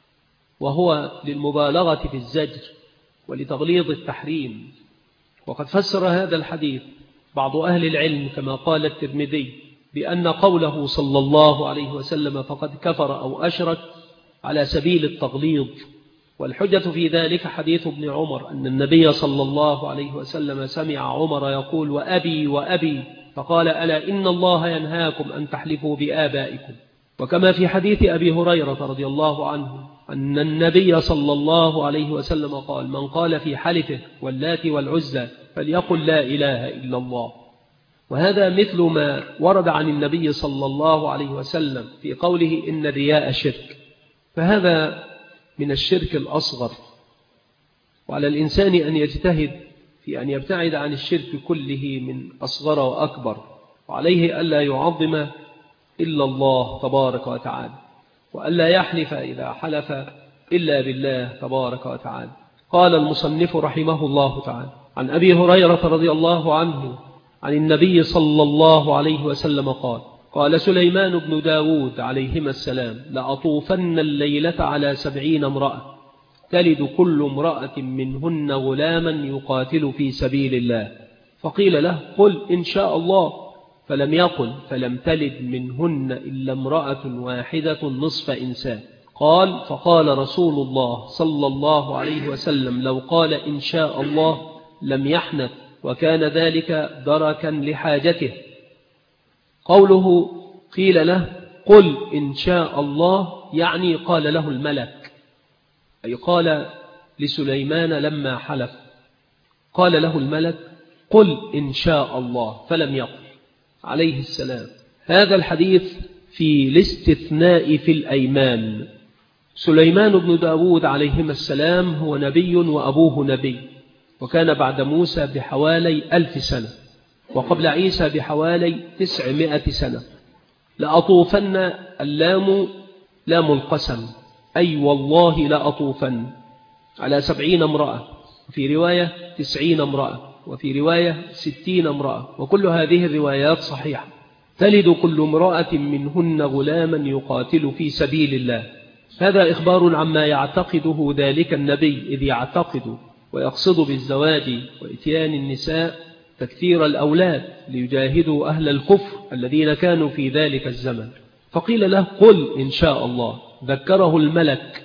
وهو للمبالغة في الزجر ولتغليظ التحريم. وقد فسر هذا الحديث بعض أهل العلم كما قال الترمذي بأن قوله صلى الله عليه وسلم فقد كفر أو أشرك على سبيل التغليظ، والحجة في ذلك حديث ابن عمر أن النبي صلى الله عليه وسلم سمع عمر يقول: وأبي وأبي، فقال: ألا إن الله ينهاكم أن تحلفوا بآبائكم. وكما في حديث أبي هريرة رضي الله عنه أن النبي صلى الله عليه وسلم قال: من قال في حلفه واللات والعزى فليقل لا إله إلا الله. وهذا مثل ما ورد عن النبي صلى الله عليه وسلم في قوله: إن الرياء شرك. فهذا من الشرك الأصغر، وعلى الإنسان أن يجتهد في أن يبتعد عن الشرك كله من أصغر وأكبر، وعليه ألا يعظم إلا الله تبارك وتعالى، وألا يحلف إذا حلف إلا بالله تبارك وتعالى. قال المصنف رحمه الله تعالى: عن أبي هريرة رضي الله عنه عن النبي صلى الله عليه وسلم قال: قال سليمان بن داود عليهما السلام: لأطوفن الليلة على 70 امرأة تلد كل امرأة منهن غلاما يقاتل في سبيل الله. فقيل له: قل إن شاء الله. فلم يقل: فلم تلد منهن إلا امرأة واحدة نصف إنسان. قال: فقال رسول الله صلى الله عليه وسلم: لو قال إن شاء الله لم يحنث، وكان ذلك دركا لحاجته. قوله قيل له قل إن شاء الله يعني قال له الملك، أي قال لسليمان لما حلف قال له الملك: قل إن شاء الله، فلم يقل عليه السلام. هذا الحديث في الاستثناء في الأيمان. سليمان بن داود عليهما السلام هو نبي وأبوه نبي، وكان بعد موسى بحوالي 1000 سنة، وقبل عيسى بحوالي 900 سنة. لأطوفن اللام لام القسم، أي والله لأطوفن على 70 امرأة، وفي رواية 90 امرأة، وفي رواية 60 امرأة، وكل هذه الروايات صحيحة. تلد كل امرأة منهن غلاما يقاتل في سبيل الله. هذا إخبار عما يعتقده ذلك النبي، إذ يعتقد ويقصد بالزواج وإتيان النساء تكثير الأولاد ليجاهدوا أهل الكفر الذين كانوا في ذلك الزمن. فقيل له قل إن شاء الله، ذكره الملك،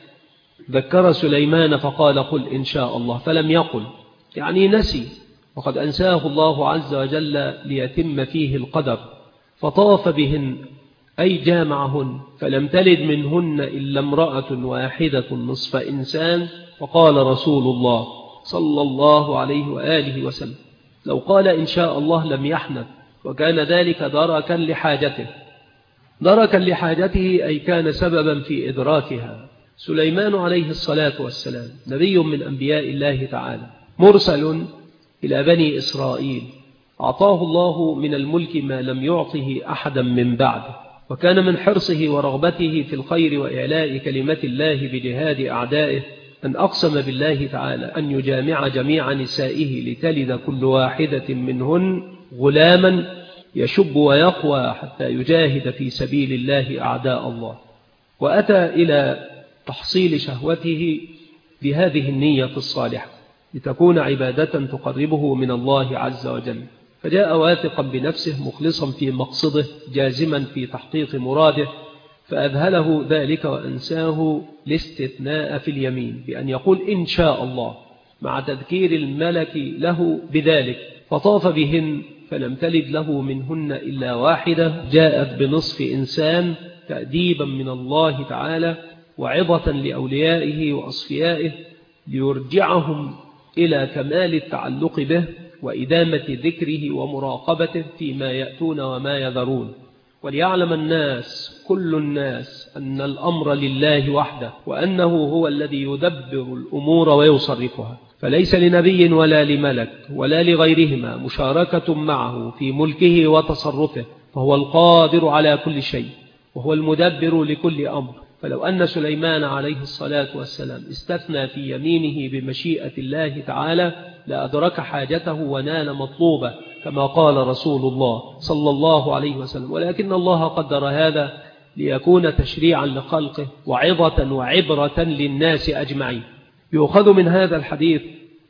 ذكر سليمان فقال قل إن شاء الله، فلم يقل يعني نسي، وقد أنساه الله عز وجل ليتم فيه القدر. فطاف بهن أي جامعهن، فلم تلد منهن إلا امرأة واحدة نصف إنسان. وقال رسول الله صلى الله عليه وآله وسلم: لو قال إن شاء الله لم يحنث، وكان ذلك دركا لحاجته. دركا لحاجته أي كان سببا في إدراكها. سليمان عليه الصلاة والسلام نبي من أنبياء الله تعالى، مرسل إلى بني إسرائيل، أعطاه الله من الملك ما لم يعطه أحدا من بعده، وكان من حرصه ورغبته في الخير وإعلاء كلمة الله بجهاد أعدائه أن أقسم بالله تعالى أن يجامع جميع نسائه لتلد كل واحدة منهن غلاما يشب ويقوى حتى يجاهد في سبيل الله أعداء الله. وأتى إلى تحصيل شهوته بهذه النية الصالحة لتكون عبادة تقربه من الله عز وجل. فجاء واثقا بنفسه مخلصا في مقصده جازما في تحقيق مراده، فأذهله ذلك وأنساه الاستثناء في اليمين بأن يقول إن شاء الله، مع تذكير الملك له بذلك. فطاف بهن فلم تلد له منهن إلا واحدة، جاءت بنصف إنسان تأديبا من الله تعالى وعظة لأوليائه وأصفيائه ليرجعهم إلى كمال التعلق به وإدامة ذكره ومراقبته فيما يأتون وما يذرون، وليعلم الناس كل الناس أن الأمر لله وحده، وأنه هو الذي يدبر الأمور ويصرفها، فليس لنبي ولا لملك ولا لغيرهما مشاركة معه في ملكه وتصرفه، فهو القادر على كل شيء وهو المدبر لكل أمر. فلو أن سليمان عليه الصلاة والسلام استثنى في يمينه بمشيئة الله تعالى لأدرك حاجته ونال مطلوبة كما قال رسول الله صلى الله عليه وسلم، ولكن الله قدر هذا ليكون تشريعا لخلقه وعظة وعبرة للناس أجمعين. يؤخذ من هذا الحديث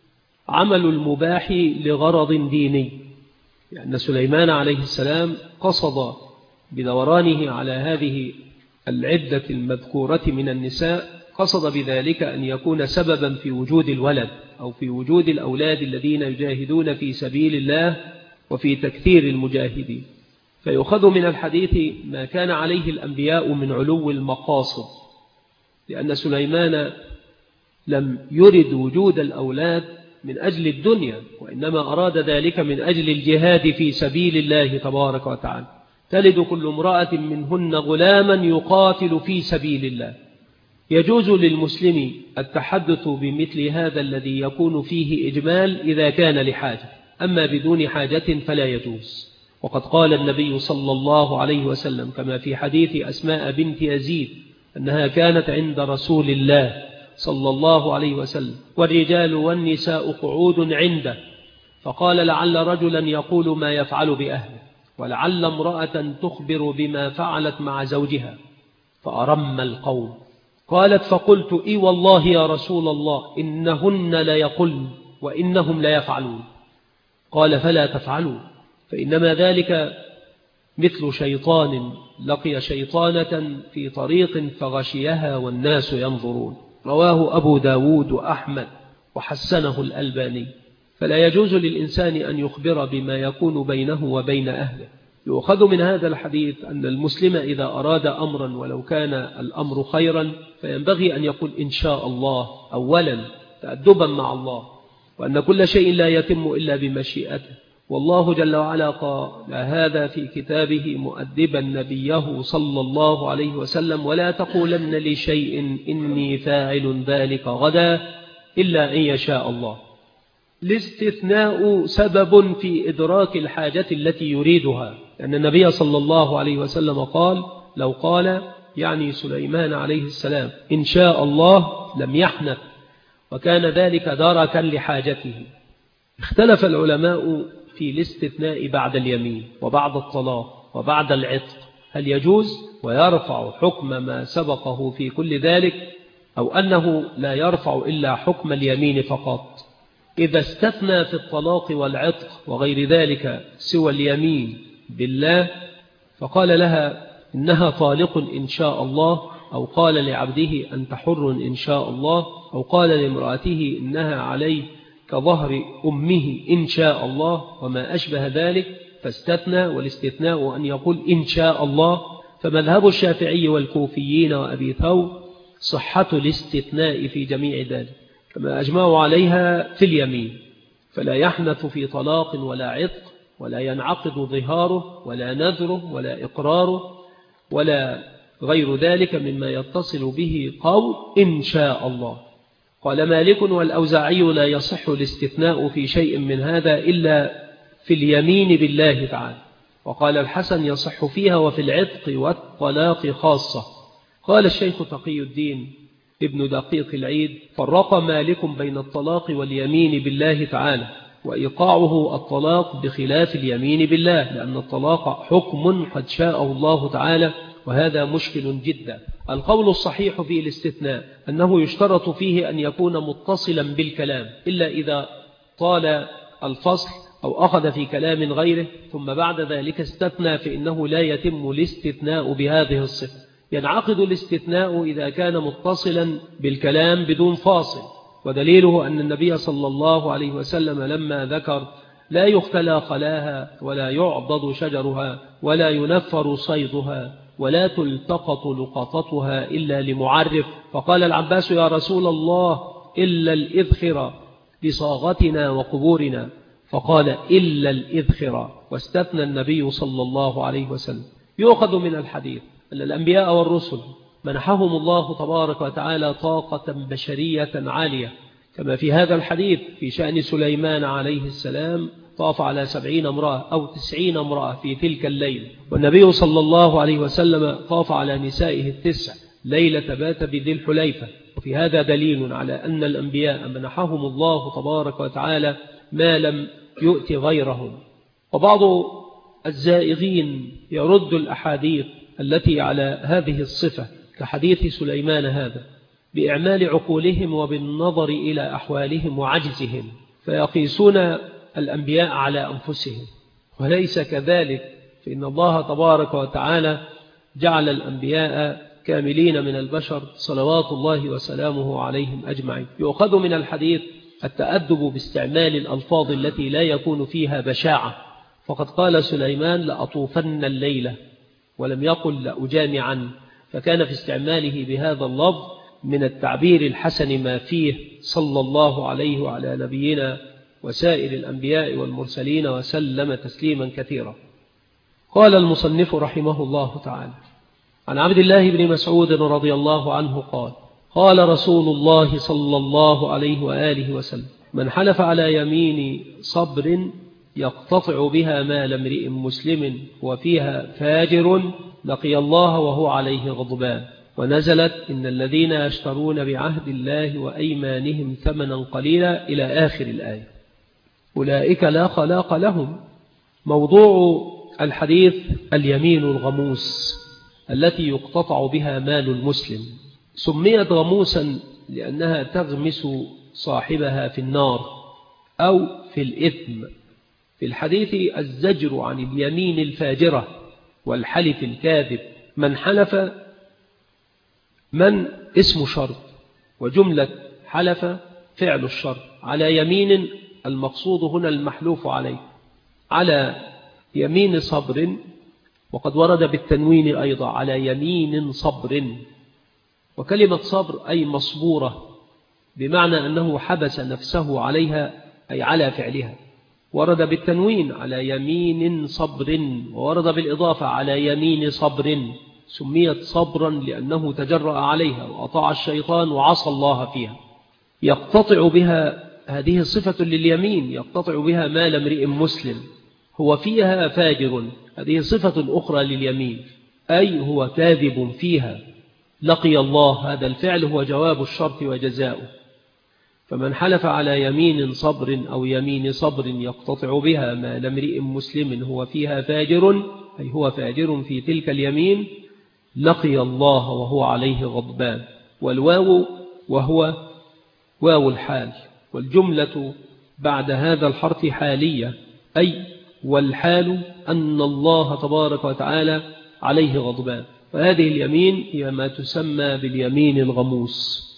عمل المباح لغرض ديني، لأن سليمان عليه السلام قصد بدورانه على هذه العدة المذكورة من النساء، قصد بذلك أن يكون سببا في وجود الولد أو في وجود الأولاد الذين يجاهدون في سبيل الله وفي تكثير المجاهدين. فيؤخذ من الحديث ما كان عليه الأنبياء من علو المقاصد، لأن سليمان لم يرد وجود الأولاد من أجل الدنيا، وإنما أراد ذلك من أجل الجهاد في سبيل الله تبارك وتعالى. تلد كل امرأة منهن غلاما يقاتل في سبيل الله. يجوز للمسلم التحدث بمثل هذا الذي يكون فيه إجمال إذا كان لحاجة، أما بدون حاجة فلا يجوز. وقد قال النبي صلى الله عليه وسلم كما في حديث أسماء بنت يزيد أنها كانت عند رسول الله صلى الله عليه وسلم والرجال والنساء قعود عنده، فقال لعل رجلا يقول ما يفعل بأهله، ولعل امرأة تخبر بما فعلت مع زوجها، فأرم القوم. قالت فقلت إي والله يا رسول الله إنهن ليقلن وإنهم ليفعلون. قال فلا تفعلوا، فإنما ذلك مثل شيطان لقي شيطانة في طريق فغشيها والناس ينظرون. رواه أبو داود وأحمد وحسنه الألباني. فلا يجوز للإنسان أن يخبر بما يكون بينه وبين أهله. يؤخذ من هذا الحديث أن المسلم إذا أراد أمرا ولو كان الأمر خيرا فينبغي أن يقول إن شاء الله أولا تأدبا مع الله، وأن كل شيء لا يتم إلا بمشيئته، والله جل وعلا قال هذا في كتابه مؤدبا نبيه صلى الله عليه وسلم ولا تقولن لشيء إني فاعل ذلك غدا إلا أن يشاء الله. الاستثناء سبب في إدراك الحاجة التي يريدها، لأن النبي صلى الله عليه وسلم قال لو قال يعني سليمان عليه السلام إن شاء الله لم يحنث، وكان ذلك دركا لحاجته. اختلف العلماء في الاستثناء بعد اليمين وبعد الطلاق وبعد العتق، هل يجوز ويرفع حكم ما سبقه في كل ذلك، أو أنه لا يرفع إلا حكم اليمين فقط؟ إذا استثنى في الطلاق والعتق وغير ذلك سوى اليمين بالله فقال لها إنها طالق إن شاء الله، أو قال لعبده أنت حر إن شاء الله، أو قال لامرأته إنها عليه كظهر أمه إن شاء الله وما أشبه ذلك، فاستثنى، والاستثناء أن يقول إن شاء الله. فمذهب الشافعي والكوفيين وأبي ثور صحة الاستثناء في جميع ذلك كما أجمعوا عليها في اليمين، فلا يحنث في طلاق ولا عتق، ولا ينعقد ظهاره ولا نذره ولا إقراره ولا غير ذلك مما يتصل به قول إن شاء الله. قال مالك والأوزاعي لا يصح الاستثناء في شيء من هذا إلا في اليمين بالله تعالى، وقال الحسن يصح فيها وفي العتق والطلاق خاصة. قال الشيخ تقي الدين ابن دقيق العيد فرق مالك بين الطلاق واليمين بالله تعالى، وإيقاعه الطلاق بخلاف اليمين بالله، لأن الطلاق حكم قد شاءه الله تعالى، وهذا مشكل جدا. القول الصحيح في الاستثناء أنه يشترط فيه أن يكون متصلا بالكلام، إلا إذا طال الفصل أو أخذ في كلام غيره ثم بعد ذلك استثنى، فإنه لا يتم الاستثناء بهذه الصفة. ينعقد الاستثناء إذا كان متصلا بالكلام بدون فاصل، ودليله أن النبي صلى الله عليه وسلم لما ذكر لا يختلى خلاها ولا يعضد شجرها ولا ينفر صيدها ولا تلتقط لقطتها إلا لمعرف. فقال العباس: يا رسول الله، إلا الإذخر لصاغتنا وقبورنا. فقال: إلا الإذخر، واستثنى النبي صلى الله عليه وسلم. يؤخذ من الحديث أن الأنبياء والرسل منحهم الله تبارك وتعالى طاقة بشرية عالية، كما في هذا الحديث في شأن سليمان عليه السلام، طاف على 70 امرأة أو 90 امرأة في تلك الليل، والنبي صلى الله عليه وسلم طاف على نسائه 9 ليلة بات بذي الحليفة. وفي هذا دليل على أن الأنبياء منحهم الله تبارك وتعالى ما لم يؤت غيرهم. وبعض الزائغين يرد الأحاديث التي على هذه الصفة كحديث سليمان هذا بإعمال عقولهم وبالنظر إلى أحوالهم وعجزهم، فيقيسون الأنبياء على أنفسهم، وليس كذلك. فإن الله تبارك وتعالى جعل الأنبياء كاملين من البشر صلوات الله وسلامه عليهم أجمعين. يؤخذ من الحديث التأدب باستعمال الألفاظ التي لا يكون فيها بشاعة، فقد قال سليمان: لأطوفن الليلة، ولم يقل لأجامعن، فكان في استعماله بهذا اللفظ من التعبير الحسن ما فيه صلى الله عليه وعلى نبينا وسائر الأنبياء والمرسلين وسلم تسليما كثيرا. قال المصنف رحمه الله تعالى: عن عبد الله بن مسعود رضي الله عنه قال: قال رسول الله صلى الله عليه وآله وسلم: من حلف على يمين صبر يقتطع بها مال امرئ مسلم وفيها فاجر لقي الله وهو عليه غضبان. ونزلت: إن الذين يشترون بعهد الله وأيمانهم ثمنا قليلا إلى آخر الآية، أولئك لا خلاق لهم. موضوع الحديث اليمين الغموس التي يقتطع بها مال المسلم. سميت غموسا لأنها تغمس صاحبها في النار أو في الإثم. في الحديث الزجر عن اليمين الفاجرة والحلف الكاذب. من حلف، من اسم شرط، وجملة حلف فعل الشرط، على يمين المقصود هنا المحلوف عليه، على يمين صبر، وقد ورد بالتنوين أيضا على يمين صبر. وكلمة صبر أي مصبورة، بمعنى أنه حبس نفسه عليها أي على فعلها. ورد بالتنوين على يمين صبر، وورد بالإضافة على يمين صبر. سميت صبرا لأنه تجرأ عليها وأطاع الشيطان وعصى الله فيها. يقتطع بها، هذه صفة لليمين، يقتطع بها مال امرئ مسلم هو فيها فاجر، هذه صفة أخرى لليمين، أي هو كاذب فيها. لقي الله، هذا الفعل هو جواب الشرط وجزاؤه. فمن حلف على يمين صبر أو يمين صبر يقتطع بها مال امرئ مسلم هو فيها فاجر، أي هو فاجر في تلك اليمين، لقي الله وهو عليه غضبان. والواو وهو واو الحال، والجملة بعد هذا الحرف حالية، أي والحال أن الله تبارك وتعالى عليه غضبان. وهذه اليمين هي ما تسمى باليمين الغموس.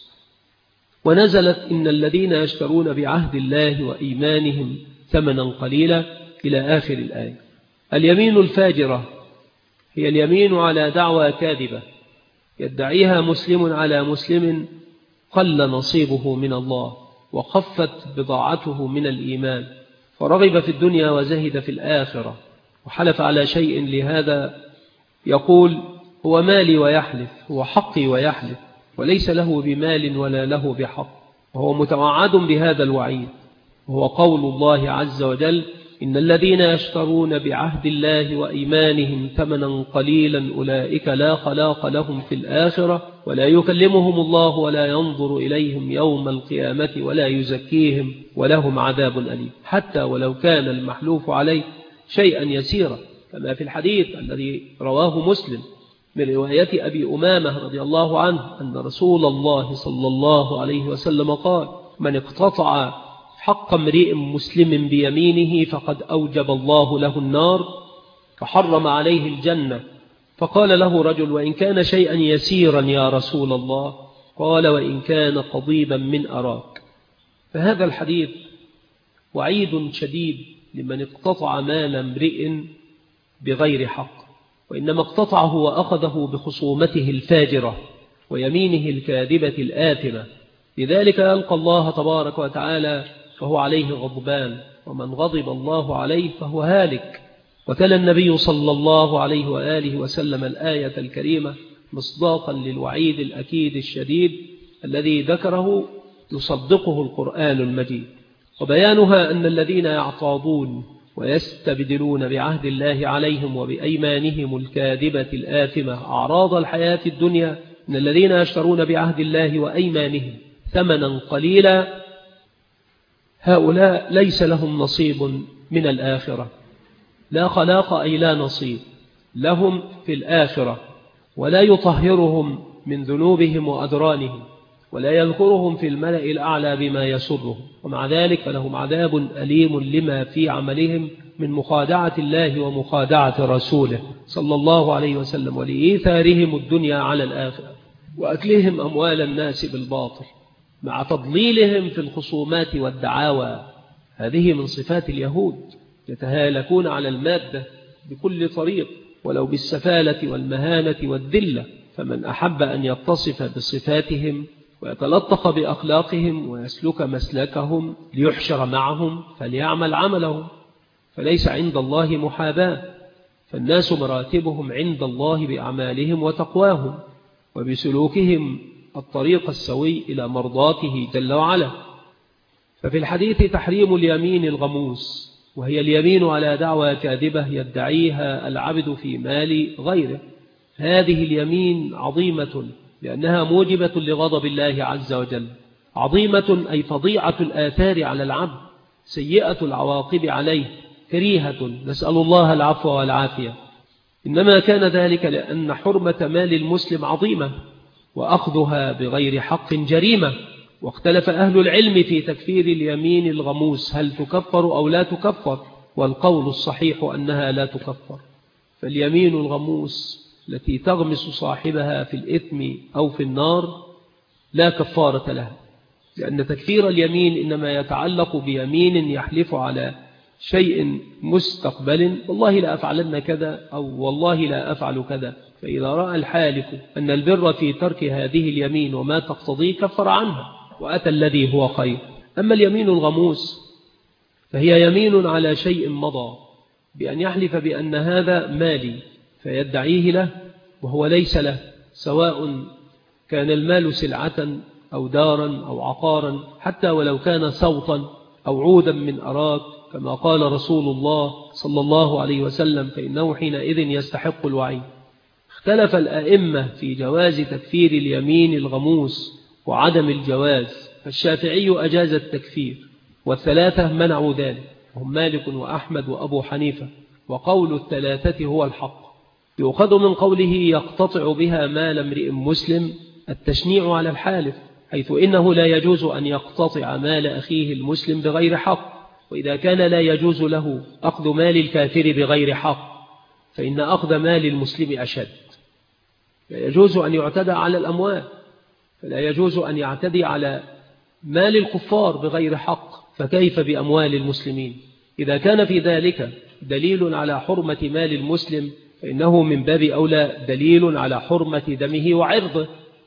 ونزلت: إن الذين يشترون بعهد الله وإيمانهم ثمنا قليلا إلى آخر الآية. اليمين الفاجرة هي اليمين على دعوى كاذبة يدعيها مسلم على مسلم قل نصيبه من الله وخفت بضاعته من الإيمان، فرغب في الدنيا وزهد في الآخرة، وحلف على شيء لهذا يقول: هو مالي ويحلف، هو حقي ويحلف، وليس له بمال ولا له بحق، وهو متوعد بهذا الوعيد. وهو قول الله عز وجل: إن الذين يشترون بعهد الله وإيمانهم ثمنا قليلا أولئك لا خلاق لهم في الآخرة ولا يكلمهم الله ولا ينظر إليهم يوم القيامة ولا يزكيهم ولهم عذاب أليم. حتى ولو كان المحلوف عليه شيئا يسيرا، كما في الحديث الذي رواه مسلم من رواية أبي أمامة رضي الله عنه أن رسول الله صلى الله عليه وسلم قال: من اقتطع حق امرئ مسلم بيمينه فقد أوجب الله له النار فحرم عليه الجنة. فقال له رجل: وإن كان شيئا يسيرا يا رسول الله؟ قال: وإن كان قضيبا من أراك. فهذا الحديث وعيد شديد لمن اقتطع مال امرئ بغير حق، وإنما اقتطعه وأخذه بخصومته الفاجرة ويمينه الكاذبة الآثمة. لذلك يلقى الله تبارك وتعالى فهو عليه غضبان، ومن غضب الله عليه فهو هالك. وتلا النبي صلى الله عليه وآله وسلم الآية الكريمة مصداقا للوعيد الأكيد الشديد الذي ذكره يصدقه القرآن المجيد. وبيانها أن الذين يعتاضون ويستبدلون بعهد الله عليهم وبأيمانهم الكاذبة الآثمة أعراض الحياة الدنيا، من الذين يشترون بعهد الله وأيمانهم ثمنا قليلا، هؤلاء ليس لهم نصيب من الآخرة، لا خلاق أي لا نصيب لهم في الآخرة، ولا يطهرهم من ذنوبهم وأدرانهم، ولا يذكرهم في الملأ الأعلى بما يسرهم. ومع ذلك فلهم عذاب أليم لما في عملهم من مخادعة الله ومخادعة رسوله صلى الله عليه وسلم، ولإيثارهم الدنيا على الآخرة، وأكلهم أموال الناس بالباطل، مع تضليلهم في الخصومات والدعاوى. هذه من صفات اليهود، يتهالكون على المادة بكل طريق ولو بالسفالة والمهانة والذلة. فمن أحب أن يتصف بصفاتهم ويتلطخ بأخلاقهم ويسلك مسلكهم ليحشر معهم فليعمل عملهم، فليس عند الله محاباة. فالناس مراتبهم عند الله بأعمالهم وتقواهم وبسلوكهم الطريق السوي إلى مرضاته جل وعلا. ففي الحديث تحريم اليمين الغموس، وهي اليمين على دعوى كاذبة يدعيها العبد في مال غيره. هذه اليمين عظيمة لأنها موجبة لغضب الله عز وجل، عظيمة أي فظيعة الآثار على العبد، سيئة العواقب عليه، كريهة، نسأل الله العفو والعافية. إنما كان ذلك لأن حرمة مال المسلم عظيمة، وأخذها بغير حق جريمة. واختلف أهل العلم في تكفير اليمين الغموس، هل تكفر أو لا تكفر؟ والقول الصحيح أنها لا تكفر. فاليمين الغموس التي تغمس صاحبها في الإثم أو في النار لا كفارة لها، لأن تكفير اليمين إنما يتعلق بيمين يحلف على شيء مستقبل، والله لا أفعلن كذا أو والله لا أفعل كذا، فإذا رأى الحالف أن البر في ترك هذه اليمين وما تقتضيه كفر عنها وأتى الذي هو خير. أما اليمين الغموس فهي يمين على شيء مضى بأن يحلف بأن هذا مالي فيدعيه له وهو ليس له، سواء كان المال سلعة أو دارا أو عقارا، حتى ولو كان صوتا أو عودا من أراك كما قال رسول الله صلى الله عليه وسلم، فإنه حينئذ يستحق الوعيد. اختلف الأئمة في جواز تكفير اليمين الغموس وعدم الجواز، فالشافعي أجاز التكفير، والثلاثة منعوا ذلك، هم مالك وأحمد وأبو حنيفة، وقول الثلاثة هو الحق. يؤخذ من قوله يقتطع بها مال امرئ مسلم التشنيع على الحالف، حيث إنه لا يجوز أن يقتطع مال أخيه المسلم بغير حق، وإذا كان لا يجوز له أخذ مال الكافر بغير حق فإن أخذ مال المسلم أشد. لا يجوز أن يعتدى على الأموال، فلا يجوز أن يعتدي على مال الكفار بغير حق، فكيف بأموال المسلمين؟ إذا كان في ذلك دليل على حرمة مال المسلم فإنه من باب أولى دليل على حرمة دمه وعرضه،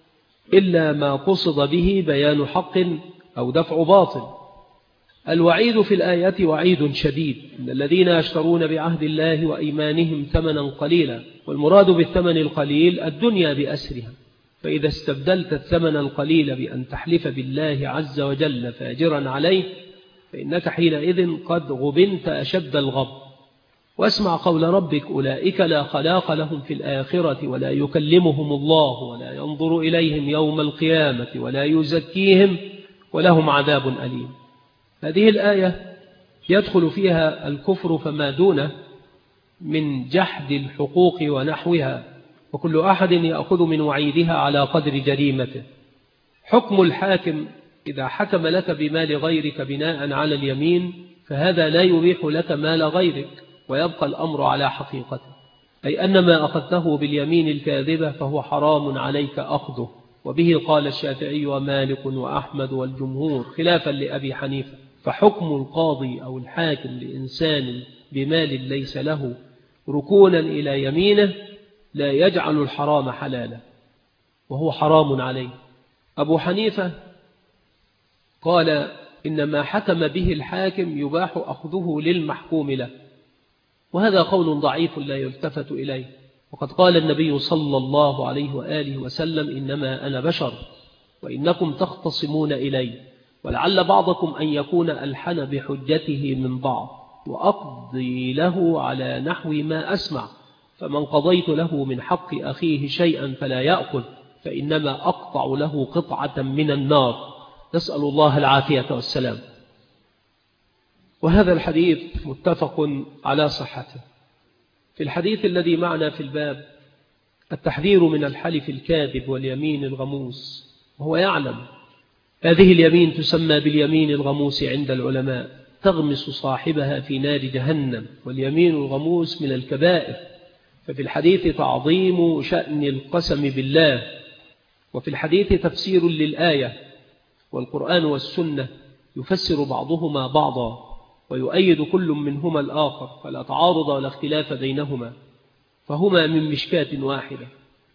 إلا ما قصد به بيان حق أو دفع باطل. الوعيد في الآية وعيد شديد، إن الذين يشترون بعهد الله وأيمانهم ثمنا قليلا، والمراد بالثمن القليل الدنيا بأسرها، فإذا استبدلت الثمن القليل بأن تحلف بالله عز وجل فاجرا عليه فإنك حينئذ قد غبنت أشد الغب. واسمع قول ربك أولئك لا خلاق لهم في الآخرة ولا يكلمهم الله ولا ينظر إليهم يوم القيامة ولا يزكيهم ولهم عذاب أليم. هذه الآية يدخل فيها الكفر فما دونه من جحد الحقوق ونحوها، وكل أحد يأخذ من وعيدها على قدر جريمته. حكم الحاكم إذا حكم لك بمال غيرك بناء على اليمين فهذا لا يبيح لك مال غيرك، ويبقى الأمر على حقيقته، أي أن ما أخذته باليمين الكاذبة فهو حرام عليك أخذه. وبه قال الشافعي ومالك وأحمد والجمهور خلافا لأبي حنيفة. فحكم القاضي أو الحاكم لإنسان بمال ليس له ركونا إلى يمينه لا يجعل الحرام حلالا وهو حرام عليه. أبو حنيفة قال إنما حكم به الحاكم يباح أخذه للمحكوم له، وهذا قول ضعيف لا يلتفت إليه. وقد قال النبي صلى الله عليه وآله وسلم إنما أنا بشر وإنكم تختصمون إلي، ولعل بعضكم أن يكون ألحن بحجته من بعض، وأقضي له على نحو ما أسمع، فمن قضيت له من حق أخيه شيئا فلا يأكل، فإنما أقطع له قطعة من النار. نسأل الله العافية والسلام. وهذا الحديث متفق على صحته. في الحديث الذي معنا في الباب التحذير من الحلف الكاذب واليمين الغموس، وهو يعلم هذه اليمين تسمى باليمين الغموس عند العلماء، تغمس صاحبها في نار جهنم، واليمين الغموس من الكبائر. ففي الحديث تعظيم شأن القسم بالله، وفي الحديث تفسير للآية، والقرآن والسنة يفسر بعضهما بعضا ويؤيد كل منهما الآخر، فلا تعارض ولا اختلاف بينهما، فهما من مشكاة واحدة.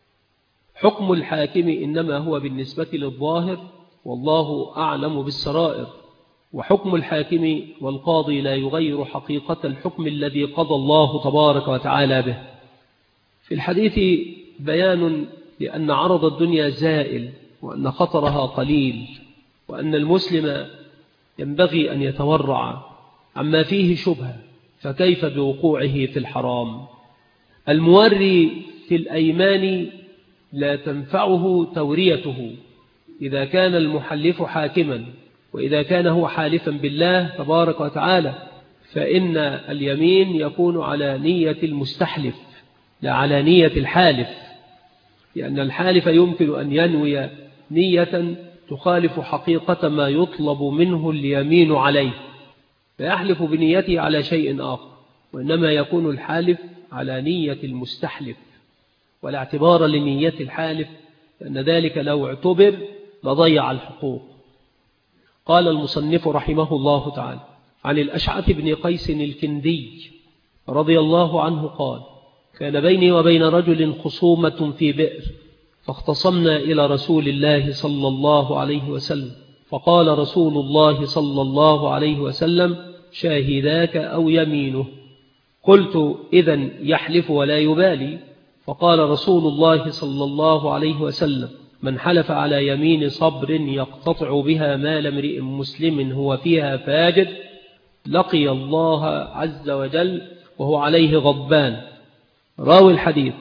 حكم الحاكم إنما هو بالنسبة للظاهر، والله أعلم بالسرائر، وحكم الحاكم والقاضي لا يغير حقيقة الحكم الذي قضى الله تبارك وتعالى به. في الحديث بيان لأن عرض الدنيا زائل، وأن خطرها قليل، وأن المسلم ينبغي أن يتورع عما فيه شبهة، فكيف بوقوعه في الحرام. الموري في الأيمان لا تنفعه توريته إذا كان المحلف حاكما، وإذا كان هو حالفا بالله تبارك وتعالى، فإن اليمين يكون على نية المستحلف لا على نية الحالف، لأن الحالف يمكن أن ينوي نية تخالف حقيقة ما يطلب منه اليمين عليه، فيحلف بنيته على شيء آخر، وإنما يكون الحالف على نية المستحلف، ولا اعتبار لنية الحالف، لأن ذلك لو اعتبر لضيع الحقوق. قال المصنف رحمه الله تعالى عن الأشعث بن قيس الكندي رضي الله عنه قال: كان بيني وبين رجل خصومة في بئر، فاختصمنا إلى رسول الله صلى الله عليه وسلم، فقال رسول الله صلى الله عليه وسلم: شاهداك أو يمينه. قلت: إذن يحلف ولا يبالي؟ فقال رسول الله صلى الله عليه وسلم: من حلف على يمين صبر يقتطع بها مال امرئ مسلم هو فيها فاجر لقي الله عز وجل وهو عليه غضبان. راوي الحديث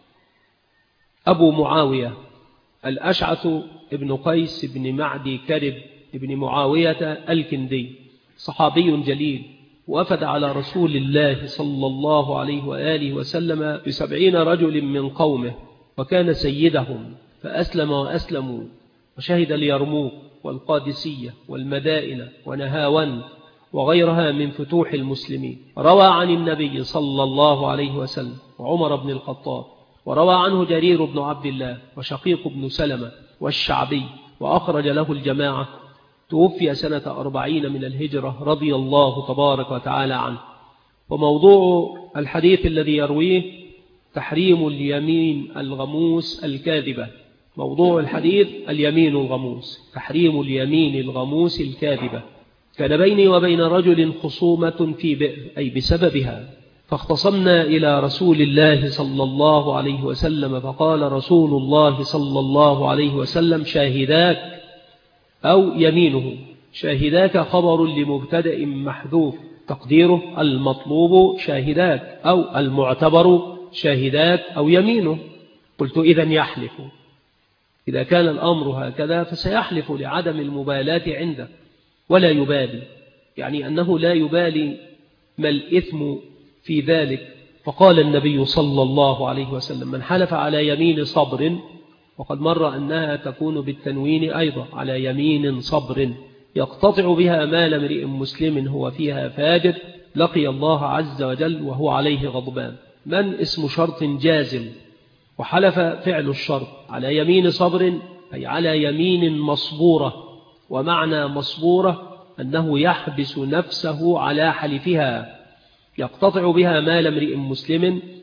أبو معاوية الأشعث ابن قيس بن معدي كرب ابن معاوية الكندي، صحابي جليل، وفد على رسول الله صلى الله عليه وآله وسلم ب70 رجل من قومه، وكان سيدهم، فأسلم وأسلموا، وشهد اليرموك والقادسية والمدائن ونهاون وغيرها من فتوح المسلمين. روى عن النبي صلى الله عليه وسلم وعمر بن الخطاب، وروى عنه جرير بن عبد الله وشقيق بن سلمة والشعبي، وأخرج له الجماعة. توفي سنة 40 من الهجرة رضي الله تبارك وتعالى عنه. وموضوع الحديث الذي يرويه تحريم اليمين الغموس الكاذبة. موضوع الحديث اليمين الغموس، تحريم اليمين الغموس الكاذبة. كان بيني وبين رجل خصومة في بئر، أي بسببها، فاختصمنا إلى رسول الله صلى الله عليه وسلم، فقال رسول الله صلى الله عليه وسلم: شاهداك أو يمينه. شاهداك خبر لمبتدأ محذوف تقديره المطلوب شاهداك، أو المعتبر شاهداك أو يمينه. قلت: إذن يحلف. إذا كان الأمر هكذا فسيحلف لعدم المبالاة عنده ولا يبالي، يعني أنه لا يبالي ما الإثم في ذلك. فقال النبي صلى الله عليه وسلم: من حلف على يمين صبر، وقد مر أنها تكون بالتنوين أيضا، على يمين صبر يقتطع بها مال امرئ مسلم هو فيها فاجر لقي الله عز وجل وهو عليه غضبان. من اسم شرط جازم، وحلف فعل الشرط على يمين صبر، أي على يمين مصبورة. ومعنى مصبورة أنه يحبس نفسه على حلفها، يقتطع بها مال امرئ مسلم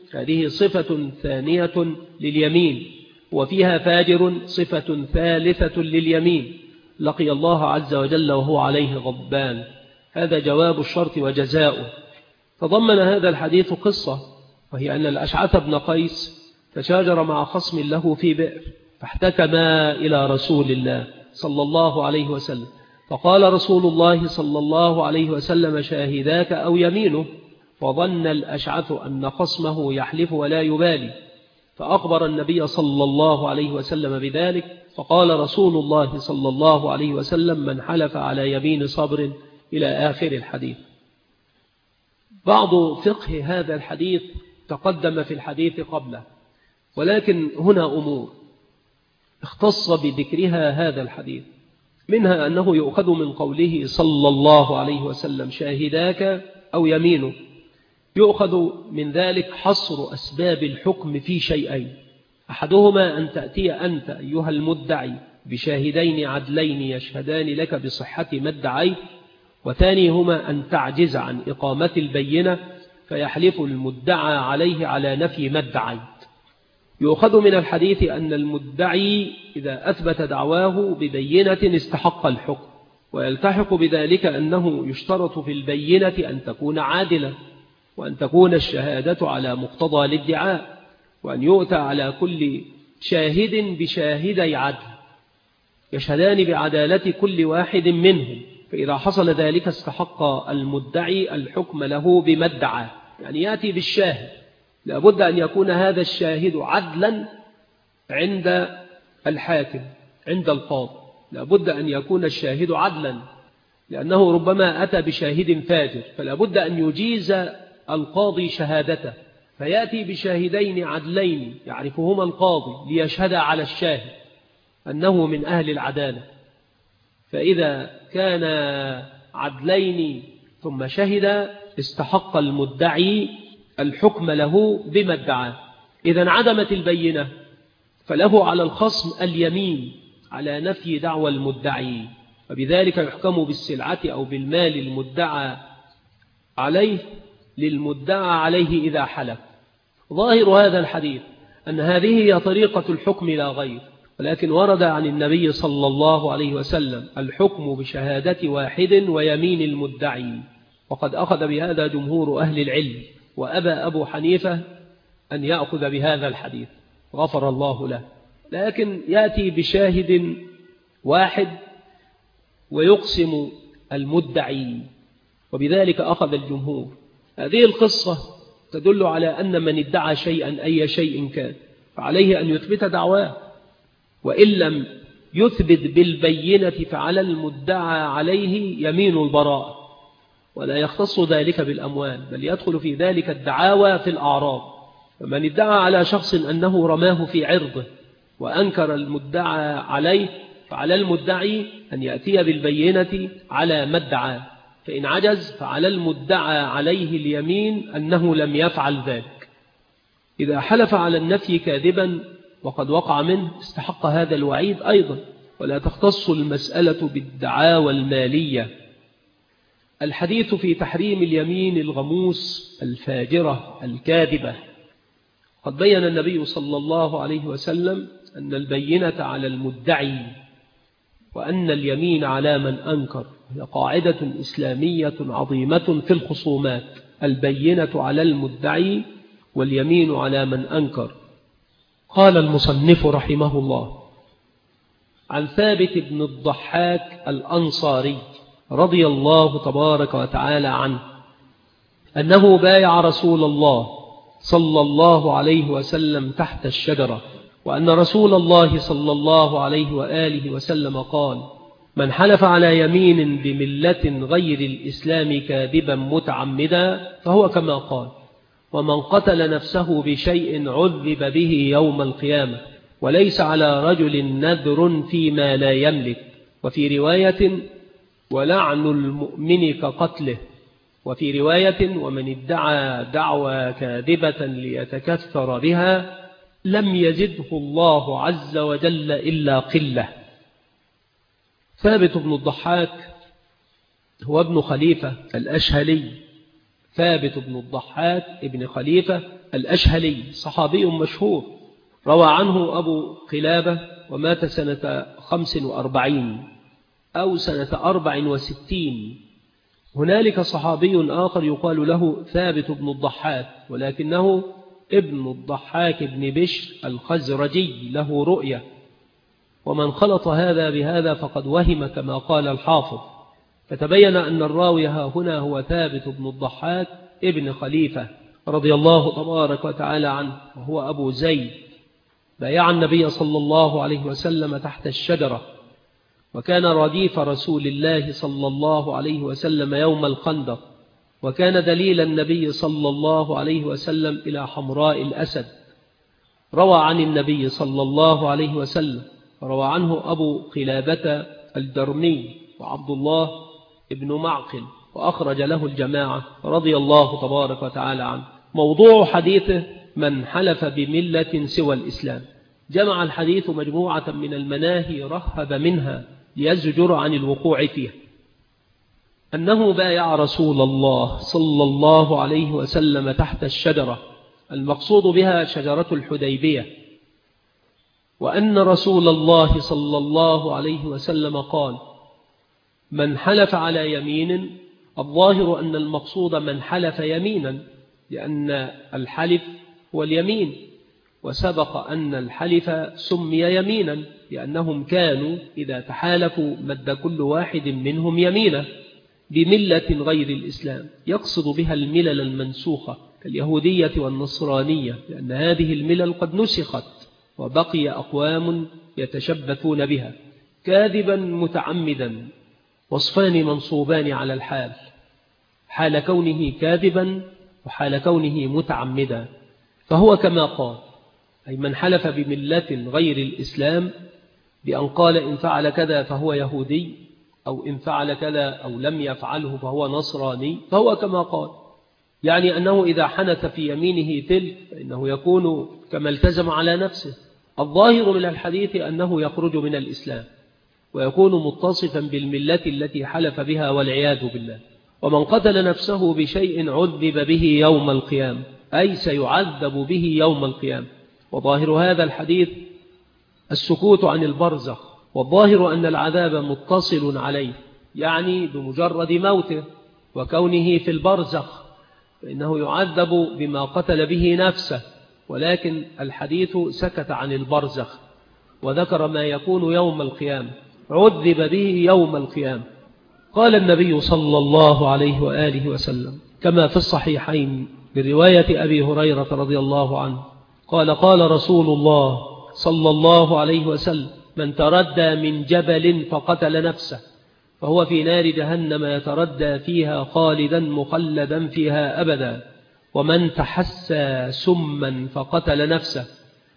هذه صفة ثانية لليمين، وفيها فاجر صفة ثالثة لليمين، لقي الله عز وجل وهو عليه غضبان. هذا جواب الشرط وجزاؤه. تضمن هذا الحديث قصة، وهي أن الأشعث بن قيس تشاجر مع خصم له في بئر، فاحتكما إلى رسول الله صلى الله عليه وسلم، فقال رسول الله صلى الله عليه وسلم: شاهداك أو يمينه؟ فظن الأشعث أن خصمه يحلف ولا يبالي، فأخبر النبي صلى الله عليه وسلم بذلك، فقال رسول الله صلى الله عليه وسلم: من حلف على يمين صبر، إلى آخر الحديث. بعض فقه هذا الحديث تقدم في الحديث قبله، ولكن هنا أمور اختص بذكرها هذا الحديث، منها أنه يؤخذ من قوله صلى الله عليه وسلم: شاهداك أو يمينه، يؤخذ من ذلك حصر أسباب الحكم في شيئين: أحدهما أن تأتي أنت أيها المدعي بشاهدين عدلين يشهدان لك بصحة ما ادعيت، وثانيهما أن تعجز عن إقامة البينة فيحلف المدعى عليه على نفي ما ادعيت. يؤخذ من الحديث أن المدعي إذا أثبت دعواه ببينة استحق الحكم، ويلتحق بذلك أنه يشترط في البينة أن تكون عادلة، وأن تكون الشهادة على مقتضى الادعاء، وأن يؤتى على كل شاهد بشاهدي عدل يشهدان بعدالة كل واحد منهم، فإذا حصل ذلك استحق المدعي الحكم له بما ادعى. يعني يأتي بالشاهد، لابد أن يكون هذا الشاهد عدلا عند الحاكم عند القاضي، لابد أن يكون الشاهد عدلا، لأنه ربما أتى بشاهد فاجر، فلابد أن يجيز القاضي شهادته، فيأتي بشاهدين عدلين يعرفهما القاضي ليشهد على الشاهد أنه من أهل العدالة. فإذا كان عدلين ثم شهد استحق المدعي الحكم له بما ادعى. إذا انعدمت البينة فله على الخصم اليمين على نفي دعوى المدعي، وبذلك يحكم بالسلعة أو بالمال المدعى عليه للمدعى عليه إذا حلف. ظاهر هذا الحديث أن هذه هي طريقة الحكم لا غير، ولكن ورد عن النبي صلى الله عليه وسلم الحكم بشهادة واحد ويمين المدعي، وقد أخذ بهذا جمهور أهل العلم، وأبى أبو حنيفة أن يأخذ بهذا الحديث غفر الله له، لكن يأتي بشاهد واحد ويقسم المدعي، وبذلك أخذ الجمهور. هذه القصة تدل على أن من ادعى شيئا أي شيء كان فعليه أن يثبت دعواه، وإن لم يثبت بالبينة فعلى المدعى عليه يمين البراءة، ولا يختص ذلك بالأموال، بل يدخل في ذلك الدعاوى في الأعراض. فمن ادعى على شخص أنه رماه في عرضه وأنكر المدعى عليه فعلى المدعي أن يأتي بالبينة على ما ادعى، فإن عجز فعلى المدعى عليه اليمين أنه لم يفعل ذلك. إذا حلف على النفي كاذبا وقد وقع منه استحق هذا الوعيد أيضا، ولا تختص المسألة بالدعاوى المالية. الحديث في تحريم اليمين الغموس الفاجرة الكاذبة. قد بين النبي صلى الله عليه وسلم أن البينة على المدعي وأن اليمين على من أنكر، هي قاعدة إسلامية عظيمة في الخصومات: البينة على المدعي واليمين على من أنكر. قال المصنف رحمه الله: عن ثابت بن الضحاك الأنصاري رضي الله تبارك وتعالى عنه أنه بايع رسول الله صلى الله عليه وسلم تحت الشجرة، وأن رسول الله صلى الله عليه وآله وسلم قال: من حلف على يمين بملة غير الإسلام كاذبا متعمدا فهو كما قال، ومن قتل نفسه بشيء عذب به يوم القيامة، وليس على رجل نذر فيما لا يملك. وفي رواية: ولعن المؤمن كقتله. وفي رواية: ومن ادعى دعوى كاذبة ليتكثر بها لم يزده الله عز وجل إلا قلة. ثابت بن الضحاك هو ابن خليفة الأشهلي، ثابت بن الضحاك ابن خليفة الأشهلي صحابي مشهور، روى عنه أبو قلابة ومات سنة 45 أو سنة 64. هنالك صحابي آخر يقال له ثابت بن الضحاك، ولكنه ابن الضحاك بن بشر الخزرجي، له رؤية، ومن خلط هذا بهذا فقد وهم كما قال الحافظ، فتبين أن الراوي هنا هو ثابت بن الضحاك ابن خليفة رضي الله تبارك وتعالى عنه، وهو أبو زيد، بايع النبي صلى الله عليه وسلم تحت الشجرة، وكان رديف رسول الله صلى الله عليه وسلم يوم الخندق، وكان دليل النبي صلى الله عليه وسلم إلى حمراء الأسد. روى عن النبي صلى الله عليه وسلم، روى عنه أبو قلابة الجرمي وعبد الله ابن معقل، وأخرج له الجماعة رضي الله تبارك وتعالى عنه. موضوع حديثه من حلف بملة سوى الإسلام. جمع الحديث مجموعة من المناهي رهب منها ليزجر عن الوقوع فيها. أنه بايع رسول الله صلى الله عليه وسلم تحت الشجرة، المقصود بها شجرة الحديبية، وأن رسول الله صلى الله عليه وسلم قال من حلف على يمين، الظاهر أن المقصود من حلف يمينا، لأن الحلف هو اليمين، وسبق أن الحلف سمي يمينا لأنهم كانوا إذا تحالفوا مد كل واحد منهم يمينه بملة غير الإسلام، يقصد بها الملل المنسوخة كاليهودية والنصرانية، لأن هذه الملل قد نسخت وبقي أقوام يتشبثون بها. كاذبا متعمدا، وصفان منصوبان على الحال، حال كونه كاذبا وحال كونه متعمدا. فهو كما قال، أي من حلف بملة غير الإسلام بأن قال إن فعل كذا فهو يهودي، أو إن فعل كذا أو لم يفعله فهو نصراني، فهو كما قال، يعني أنه إذا حنث في يمينه تلك فإنه يكون كما التزم على نفسه. الظاهر من الحديث أنه يخرج من الإسلام ويكون متصفا بالملة التي حلف بها والعياذ بالله. ومن قتل نفسه بشيء عذب به يوم القيامة، أي سيعذب به يوم القيامة. وظاهر هذا الحديث السكوت عن البرزخ، والظاهر أن العذاب متصل عليه، يعني بمجرد موته وكونه في البرزخ فإنه يعذب بما قتل به نفسه، ولكن الحديث سكت عن البرزخ وذكر ما يكون يوم القيامة، عذب به يوم القيامة. قال النبي صلى الله عليه وآله وسلم كما في الصحيحين برواية أبي هريرة رضي الله عنه قال قال رسول الله صلى الله عليه وسلم من تردى من جبل فقتل نفسه فهو في نار جهنم يتردى فيها خالدا مخلدا فيها أبدا، ومن تحسى سما فقتل نفسه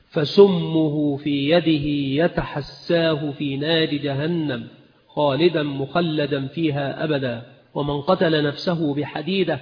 فسمه في يده يتحساه في نار جهنم خالدا مخلدا فيها أبدا، ومن قتل نفسه بحديدة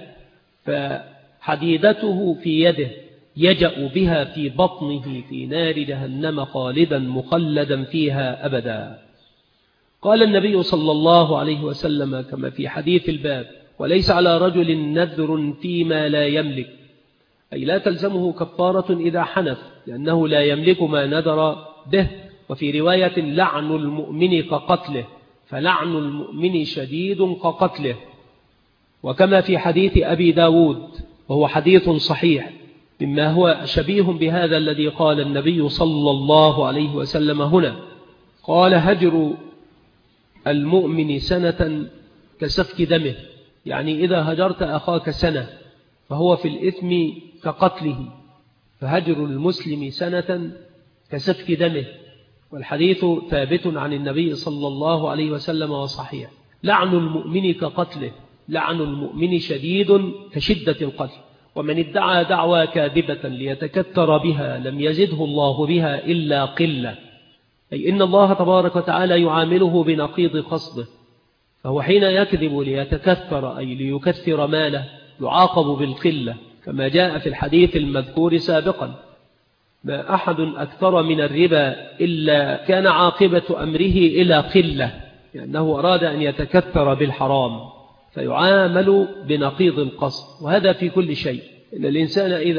فحديدته في يده يجأ بها في بطنه في نار جهنم خالدا مخلدا فيها أبدا. قال النبي صلى الله عليه وسلم كما في حديث الباب وليس على رجل نذر فيما لا يملك، أي لا تلزمه كفارة إذا حنث لأنه لا يملك ما نذر به. وفي رواية لعن المؤمن كقتله، فلعن المؤمن شديد كقتله. وكما في حديث أبي داود وهو حديث صحيح مما هو شبيه بهذا الذي قال النبي صلى الله عليه وسلم هنا، قال هجر المؤمن سنة كسفك دمه، يعني إذا هجرت أخاك سنة فهو في الإثم كقتله، فهجر المسلم سنة كسفك دمه. والحديث ثابت عن النبي صلى الله عليه وسلم وصحيح. لعن المؤمن كقتله، لعن المؤمن شديد كشدة القتل. ومن ادعى دعوى كاذبة ليتكثر بها لم يزده الله بها إلا قلة، أي إن الله تبارك وتعالى يعامله بنقيض قصده، فهو حين يكذب ليتكثر أي ليكثر ماله يعاقب بالقلة، كما جاء في الحديث المذكور سابقا ما أحد أكثر من الربا إلا كان عاقبة أمره إلى قلة، لأنه أراد أن يتكثر بالحرام فيعامل بنقيض القصد. وهذا في كل شيء، إن الإنسان إذا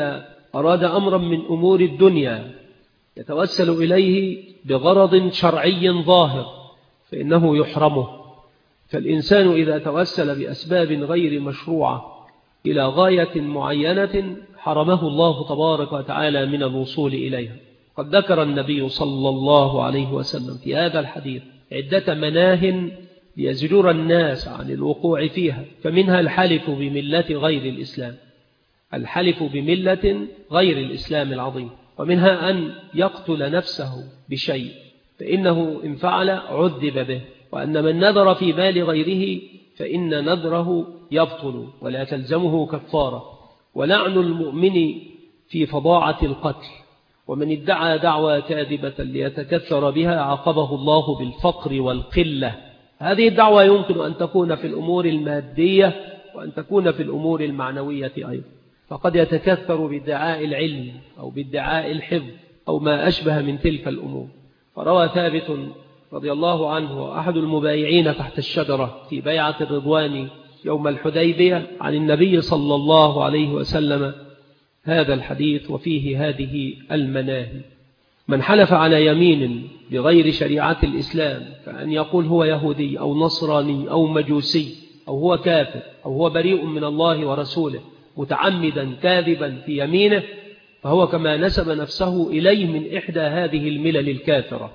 أراد أمرا من أمور الدنيا يتوسل إليه بغرض شرعي ظاهر فإنه يحرمه. فالإنسان إذا توسل بأسباب غير مشروعة إلى غاية معينة حرمه الله تبارك وتعالى من الوصول إليها. قد ذكر النبي صلى الله عليه وسلم في هذا الحديث عدة مناه ليزجر الناس عن الوقوع فيها، فمنها الحلف بملة غير الإسلام، الحلف بملة غير الإسلام العظيم، ومنها أن يقتل نفسه بشيء فإنه إن فعل عذب به، وأن من نذر في مال غيره فإن نذره يبطل ولا تلزمه كفارة، ولعن المؤمن في فضاعة القتل، ومن ادعى دعوى كاذبة ليتكثر بها عاقبه الله بالفقر والقلة. هذه الدعوة يمكن أن تكون في الأمور المادية وأن تكون في الأمور المعنوية أيضا، فقد يتكثر بادعاء العلم أو بادعاء الحفظ أو ما أشبه من تلك الأمور. فروى ثابت رضي الله عنه وأحد المبايعين تحت الشجرة في بيعة الرضوان يوم الحديبية عن النبي صلى الله عليه وسلم هذا الحديث وفيه هذه المناهي: من حلف على يمين بغير شريعة الإسلام كأن يقول هو يهودي أو نصراني أو مجوسي أو هو كافر أو هو بريء من الله ورسوله متعمدا كاذبا في يمينه، فهو كما نسب نفسه إليه من إحدى هذه الملل الكافرة.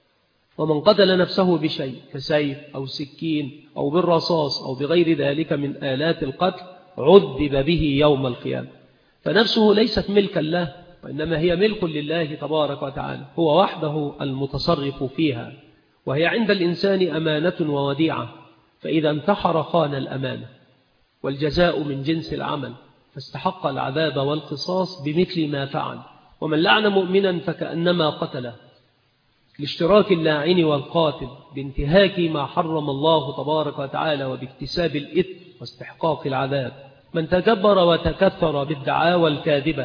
ومن قتل نفسه بشيء كسيف أو سكين أو بالرصاص أو بغير ذلك من آلات القتل عذب به يوم القيامة. فنفسه ليست ملكا له، وإنما هي ملك لله تبارك وتعالى، هو وحده المتصرف فيها، وهي عند الإنسان أمانة ووديعة، فإذا انتحر خان الأمانة، والجزاء من جنس العمل، فاستحق العذاب والقصاص بمثل ما فعل. ومن لعن مؤمنا فكأنما قتله، لاشتراك اللاعن والقاتل بانتهاك ما حرم الله تبارك وتعالى وباكتساب الإثم واستحقاق العذاب. من تكبر وتكثر بالدعاوى الكاذبة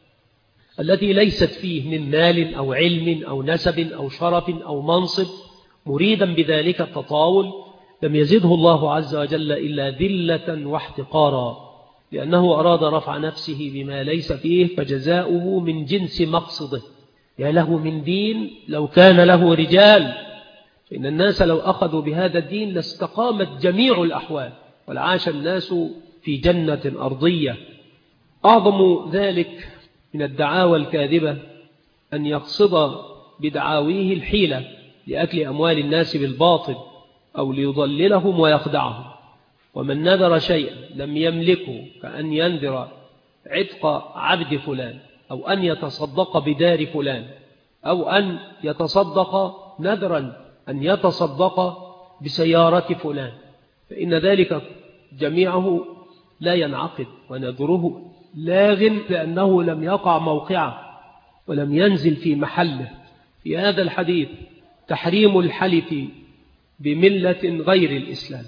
التي ليست فيه من مال أو علم أو نسب أو شرف أو منصب مريدا بذلك التطاول، لم يزده الله عز وجل إلا ذلة واحتقارا، لأنه أراد رفع نفسه بما ليس فيه، فجزاؤه من جنس مقصده. يا له من دين لو كان له رجال، فإن الناس لو أخذوا بهذا الدين لاستقامت جميع الأحوال والعاش الناس في جنة أرضية. أعظم ذلك من الدعاوى الكاذبة أن يقصد بدعاويه الحيلة لأكل أموال الناس بالباطل أو ليضللهم ويخدعهم. ومن نذر شيئا لم يملكه كأن ينذر عتق عبد فلان أو أن يتصدق بدار فلان أو أن يتصدق نذرا أن يتصدق بسيارة فلان، فإن ذلك جميعه لا ينعقد، ونذره لاغ لأنه لم يقع موقعه ولم ينزل في محله. في هذا الحديث تحريم الحلف بملة غير الإسلام،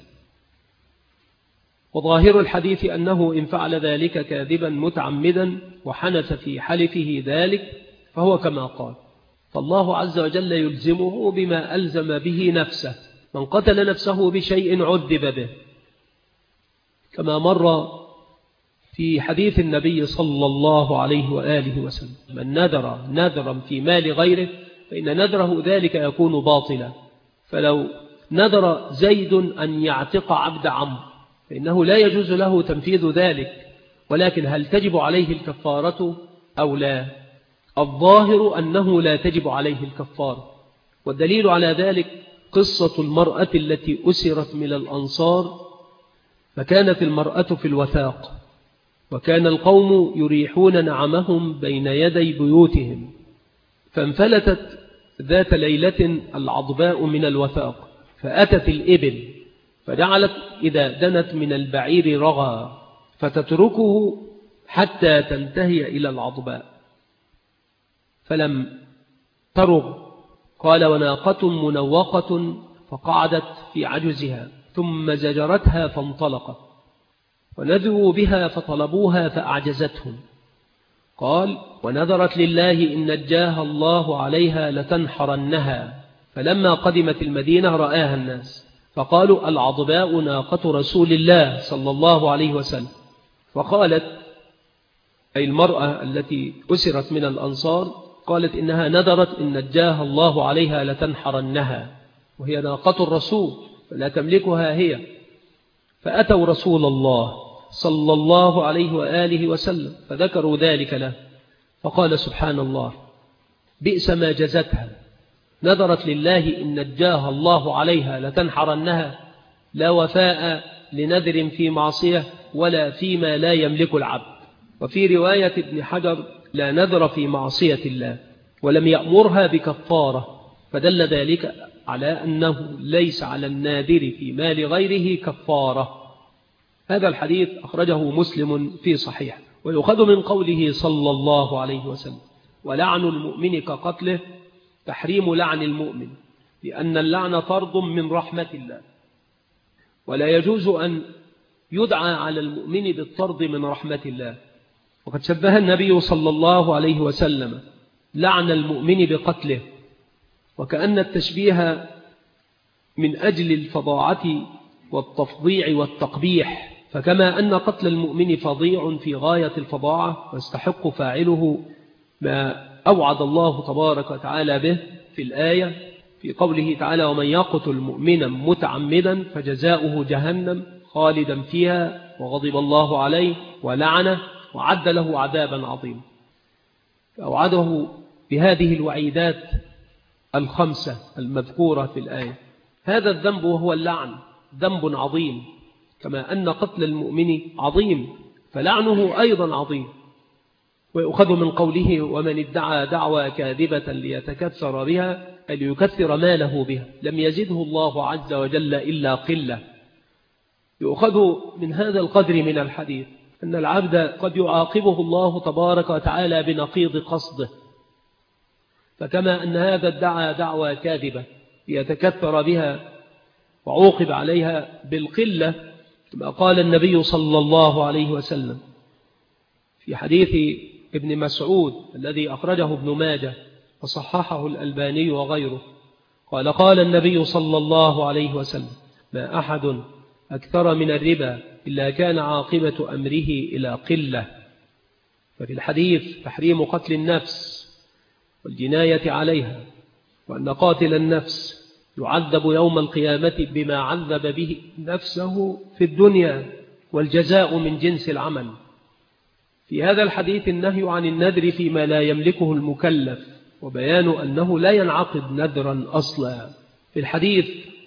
وظاهر الحديث أنه إن فعل ذلك كاذبا متعمدا وحنث في حلفه ذلك فهو كما قال، فالله عز وجل يلزمه بما ألزم به نفسه. من قتل نفسه بشيء عذب به، كما مر في حديث النبي صلى الله عليه وآله وسلم: من نذر نذرا في مال غيره فإن نذره ذلك يكون باطلا. فلو نذر زيد أن يعتق عبد عمرو فإنه لا يجوز له تنفيذ ذلك، ولكن هل تجب عليه الكفارة أو لا؟ الظاهر أنه لا تجب عليه الكفارة، والدليل على ذلك قصة المرأة التي أسرت من الأنصار، فكانت المرأة في الوثاق، وكان القوم يريحون نعمهم بين يدي بيوتهم، فانفلتت ذات ليلة العضباء من الوثاق فأتت الإبل، فجعلت إذا دنت من البعير رغى فتتركه حتى تنتهي إلى العضباء، فلم ترغ. قال: وناقة منوقة، فقعدت في عجزها ثم زجرتها فانطلقت، ونذروا بها فطلبوها فأعجزتهم. قال: ونذرت لله إن نجاها الله عليها لتنحرنها، فلما قدمت المدينة رآها الناس فقالوا: العضباء ناقة رسول الله صلى الله عليه وسلم. فقالت: أي المرأة التي أسرت من الأنصار، قالت إنها نذرت إن نجاها الله عليها لتنحرنها، وهي ناقة الرسول فلا تملكها هي. فأتوا رسول الله صلى الله عليه وآله وسلم فذكروا ذلك له، فقال سبحان الله بئس ما جزتها، نذرت لله إن نجاها الله عليها لتنحرنها، لا وفاء لنذر في معصية ولا فيما لا يملك العبد. وفي رواية ابن حجر لا نذر في معصية الله، ولم يأمرها بكفارة، فدل ذلك على أنه ليس على النادر في مال غيره كفارة. هذا الحديث أخرجه مسلم في صحيح. ويؤخذ من قوله صلى الله عليه وسلم ولعن المؤمن كقتله تحريم لعن المؤمن، لأن اللعن فرض من رحمة الله، ولا يجوز أن يدعى على المؤمن بالطرد من رحمة الله. وقد شبه النبي صلى الله عليه وسلم لعن المؤمن بقتله، وكأن التشبيه من أجل الفظاعة والتفظيع والتقبيح، فكما أن قتل المؤمن فظيع في غاية الفظاعة ويستحق فاعله ما أوعد الله تبارك وتعالى به في الآية في قوله تعالى ومن يقتل مؤمنا متعمدا فجزاؤه جهنم خالدا فيها وغضب الله عليه ولعنه وعد له عذابا عظيما، فأوعده بهذه الوعيدات الخمسة المذكورة في الآية. هذا الذنب وهو اللعن ذنب عظيم، كما أن قتل المؤمن عظيم فلعنه أيضا عظيم. ويؤخذ من قوله ومن ادعى دعوى كاذبة ليتكثر بها أي ليكثر ماله بها لم يزده الله عز وجل إلا قلة. يؤخذ من هذا القدر من الحديث أن العبد قد يعاقبه الله تبارك وتعالى بنقيض قصده، فكما أن هذا ادعى دعوى كاذبة ليتكثر بها وعوقب عليها بالقلة، كما قال النبي صلى الله عليه وسلم في حديث ابن مسعود الذي أخرجه ابن ماجه وصححه الألباني وغيره، قال النبي صلى الله عليه وسلم ما أحد أكثر من الربا إلا كان عاقبة أمره إلى قلة. ففي الحديث تحريم قتل النفس والجناية عليها، وأن قاتل النفس يعذب يوم القيامة بما عذب به نفسه في الدنيا، والجزاء من جنس العمل. في هذا الحديث النهي عن النذر فيما لا يملكه المكلف، وبيان أنه لا ينعقد نذرا أصلا. في الحديث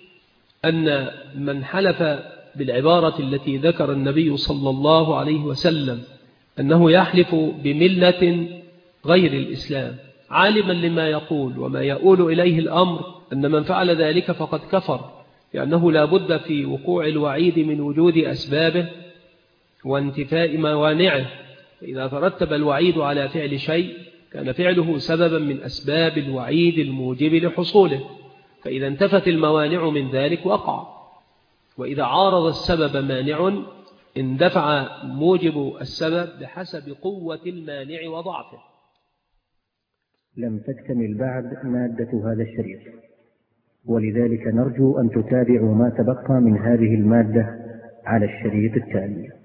أن من حلف بالعبارة التي ذكر النبي صلى الله عليه وسلم أنه يحلف بملة غير الإسلام عالما لما يقول وما يؤول إليه الأمر، أن من فعل ذلك فقد كفر، لأنه لا بد في وقوع الوعيد من وجود أسبابه وانتفاء موانعه، فإذا ترتب الوعيد على فعل شيء كان فعله سببا من أسباب الوعيد الموجب لحصوله، فإذا انتفت الموانع من ذلك وقع، وإذا عارض السبب مانع اندفع موجب السبب بحسب قوة المانع وضعفه. لم تكتمل بعد مادة هذا الشريط، ولذلك نرجو أن تتابعوا ما تبقى من هذه المادة على الشريط التالي.